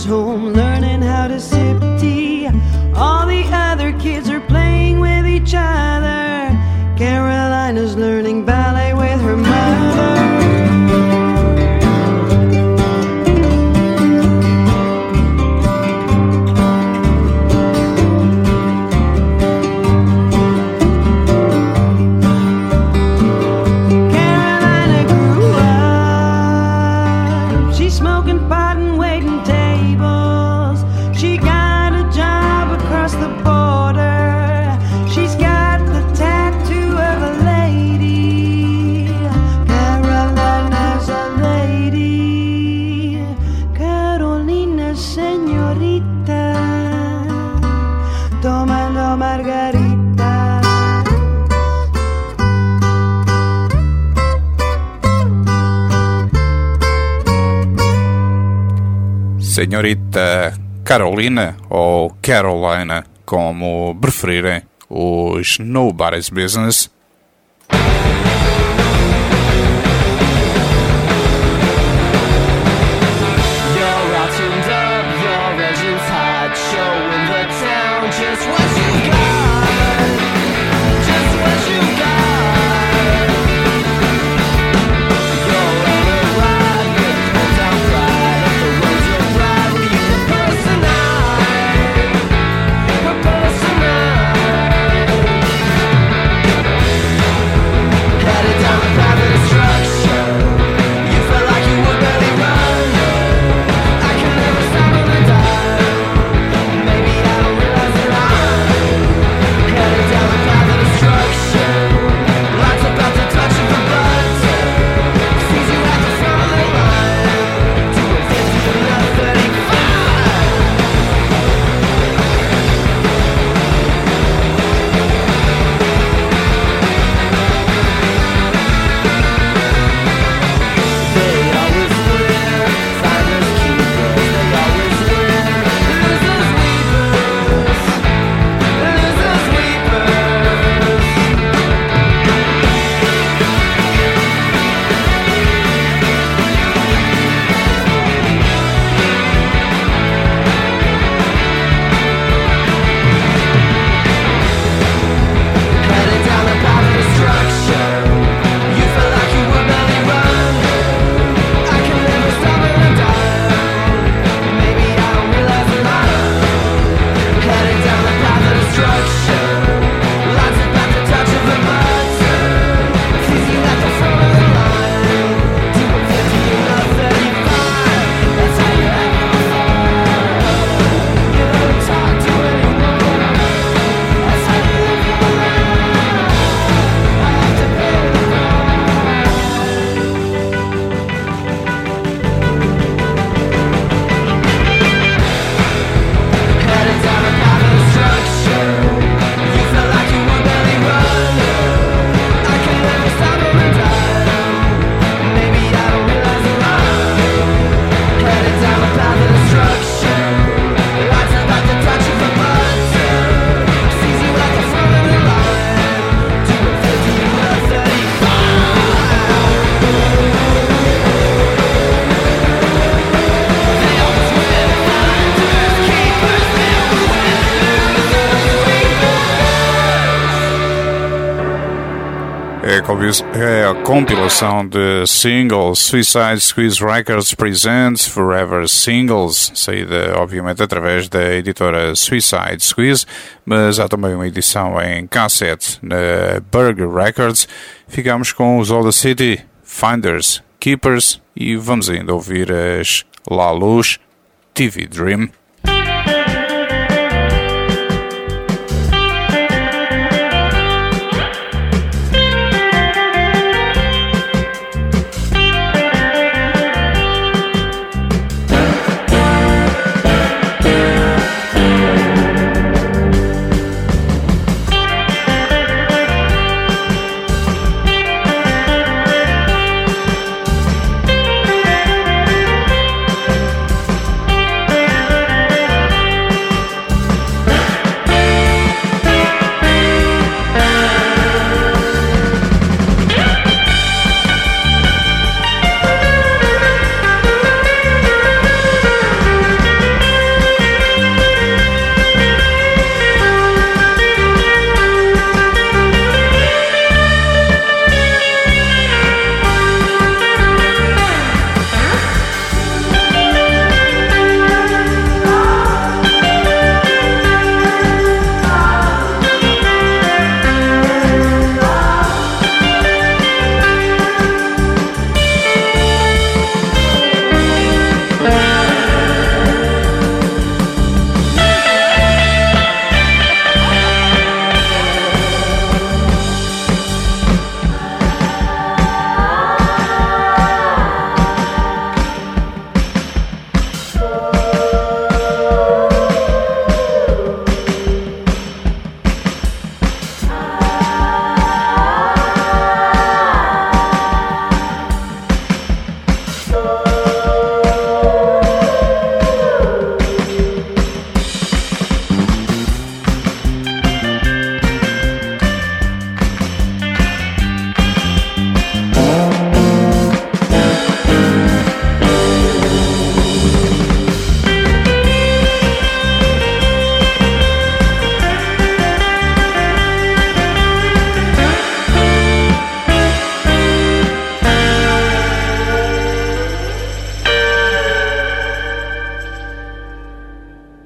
is home learning how to sip tea. All the other kids are playing with each other. Carolina's learning ballet with her mother. Senhorita Carolina ou Carolina, como preferirem, os Nobody's Business. É a compilação de singles Suicide Squeeze Records Presents Forever Singles, saída obviamente através da editora Suicide Squeeze, mas há também uma edição em cassete na Burger Records. Ficamos com os All the City, Finders, Keepers e vamos ainda ouvir as La Luz, TV Dream.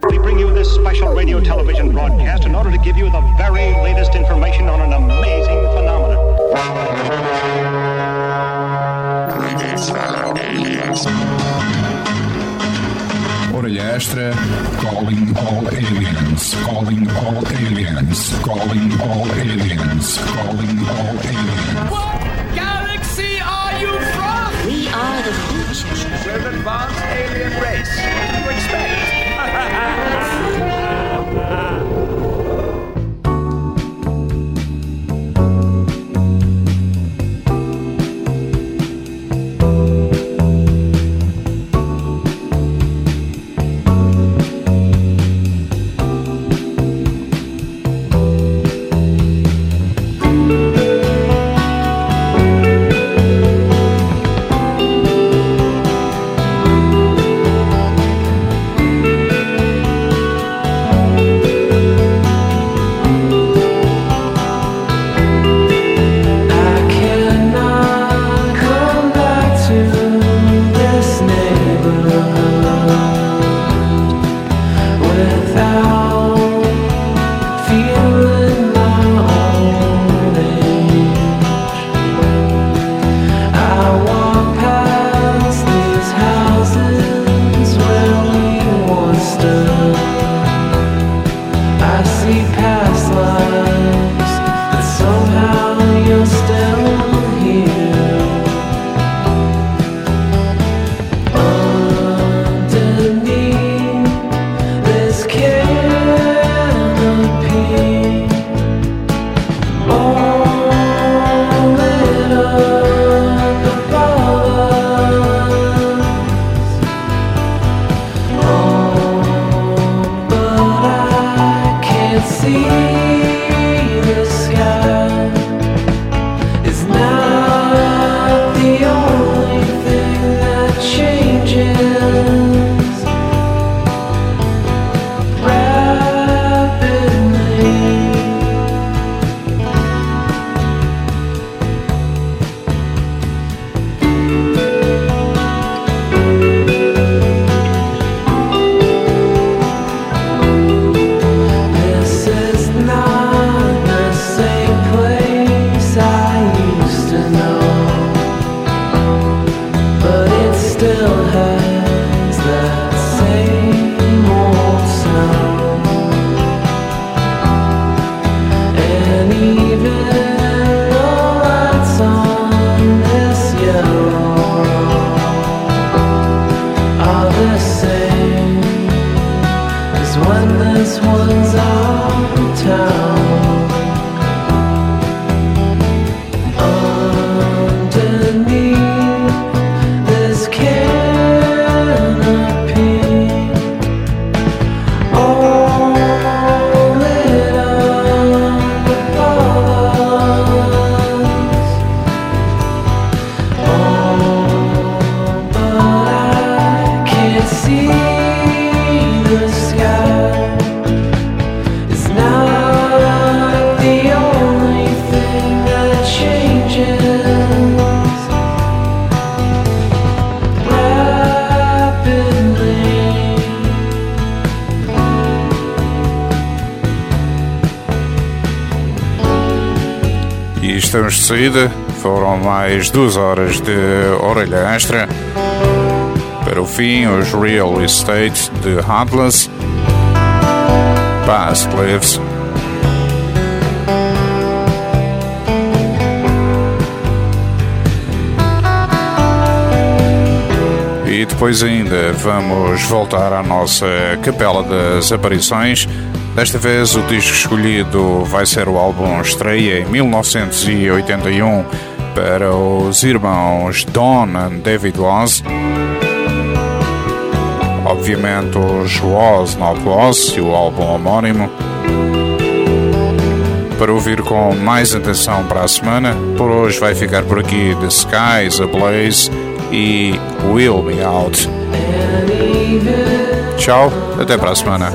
We bring you this special radio television broadcast in order to give you the very latest information on an amazing phenomenon. Orelha Extra, calling all aliens, calling all aliens, calling all aliens, calling all aliens. What galaxy are you from? We are the future. We're an advanced alien race. What do you expect? Estamos de saída, foram mais 2 horas de Orelha Extra. Para o fim, os Real Estate de Heartless, Past Lives. E depois ainda vamos voltar à nossa Capela das Aparições. Desta vez o disco escolhido vai ser o álbum estreia em 1981 para os irmãos Don e David Woz. Obviamente os Woz Not Woz e o álbum homónimo. Para ouvir com mais atenção para a semana, por hoje vai ficar por aqui The Skies Ablaze e Will Me Out. Tchau, até para a semana.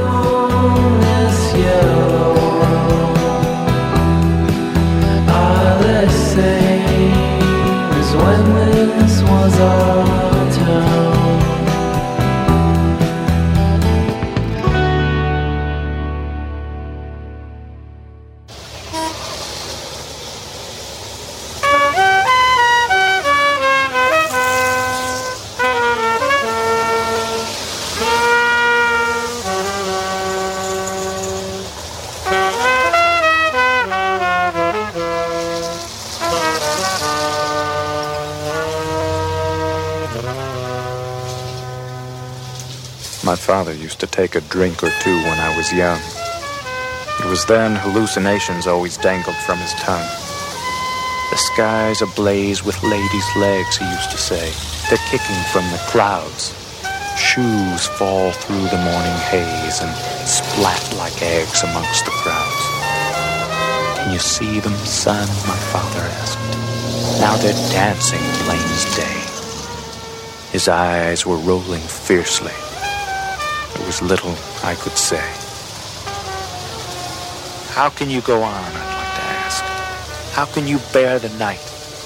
father used to take a drink or two when I was young. It was then hallucinations always dangled from his tongue. The sky's ablaze with ladies' legs, he used to say. They're kicking from the clouds. Shoes fall through the morning haze and splat like eggs amongst the crowds. Can you see them, son? My father asked. Now they're dancing plain as day. His eyes were rolling fiercely. There was little I could say. How can you go on, I'd like to ask? How can you bear the night?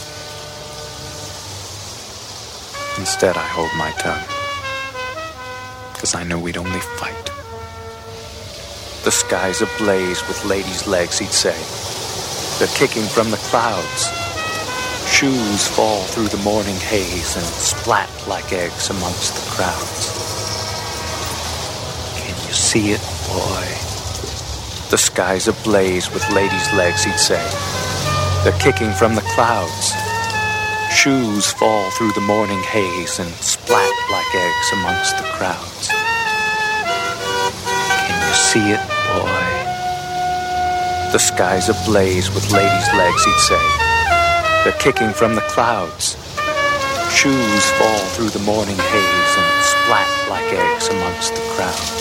Instead, I hold my tongue, 'cause I know we'd only fight. The sky's ablaze with ladies' legs, he'd say. They're kicking from the clouds. Shoes fall through the morning haze and splat like eggs amongst the crowds. Can you see it, boy? The sky's ablaze with ladies' legs, he'd say. They're kicking from the clouds. Shoes fall through the morning haze and splat like eggs amongst the crowds. Can you see it, boy? The sky's ablaze with ladies' legs, he'd say. They're kicking from the clouds. Shoes fall through the morning haze and splat like eggs amongst the crowds.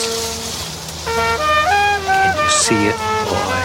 Can you see it, boy?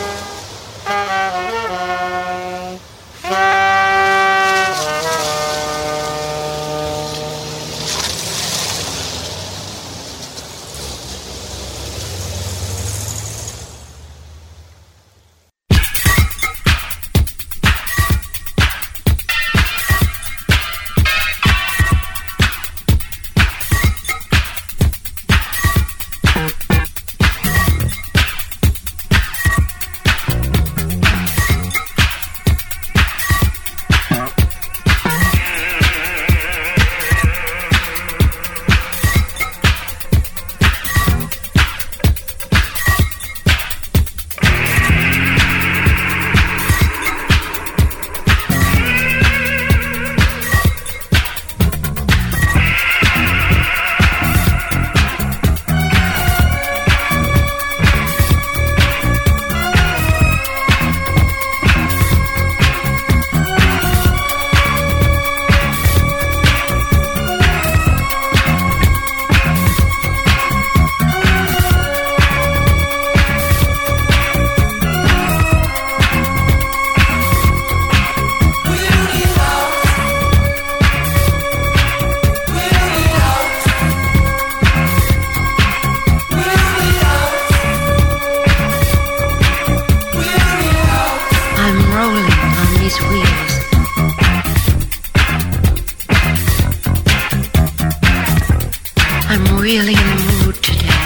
Really in the mood today.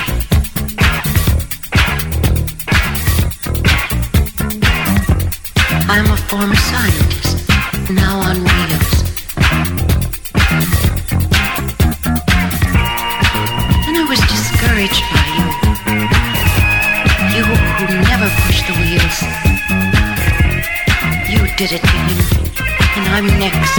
I'm a former scientist, now on wheels. And I was discouraged by you. You who never pushed the wheels. You did it to him, and I'm next.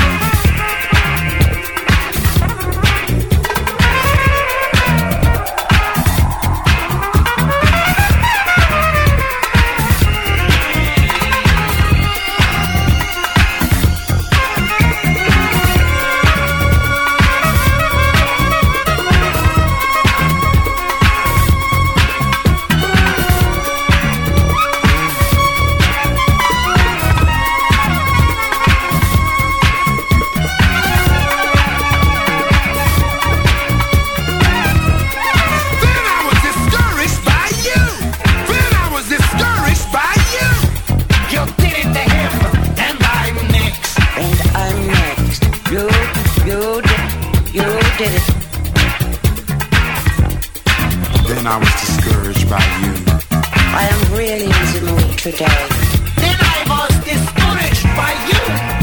Then I was discouraged by you. I am really in the mood today. Then I was discouraged by you.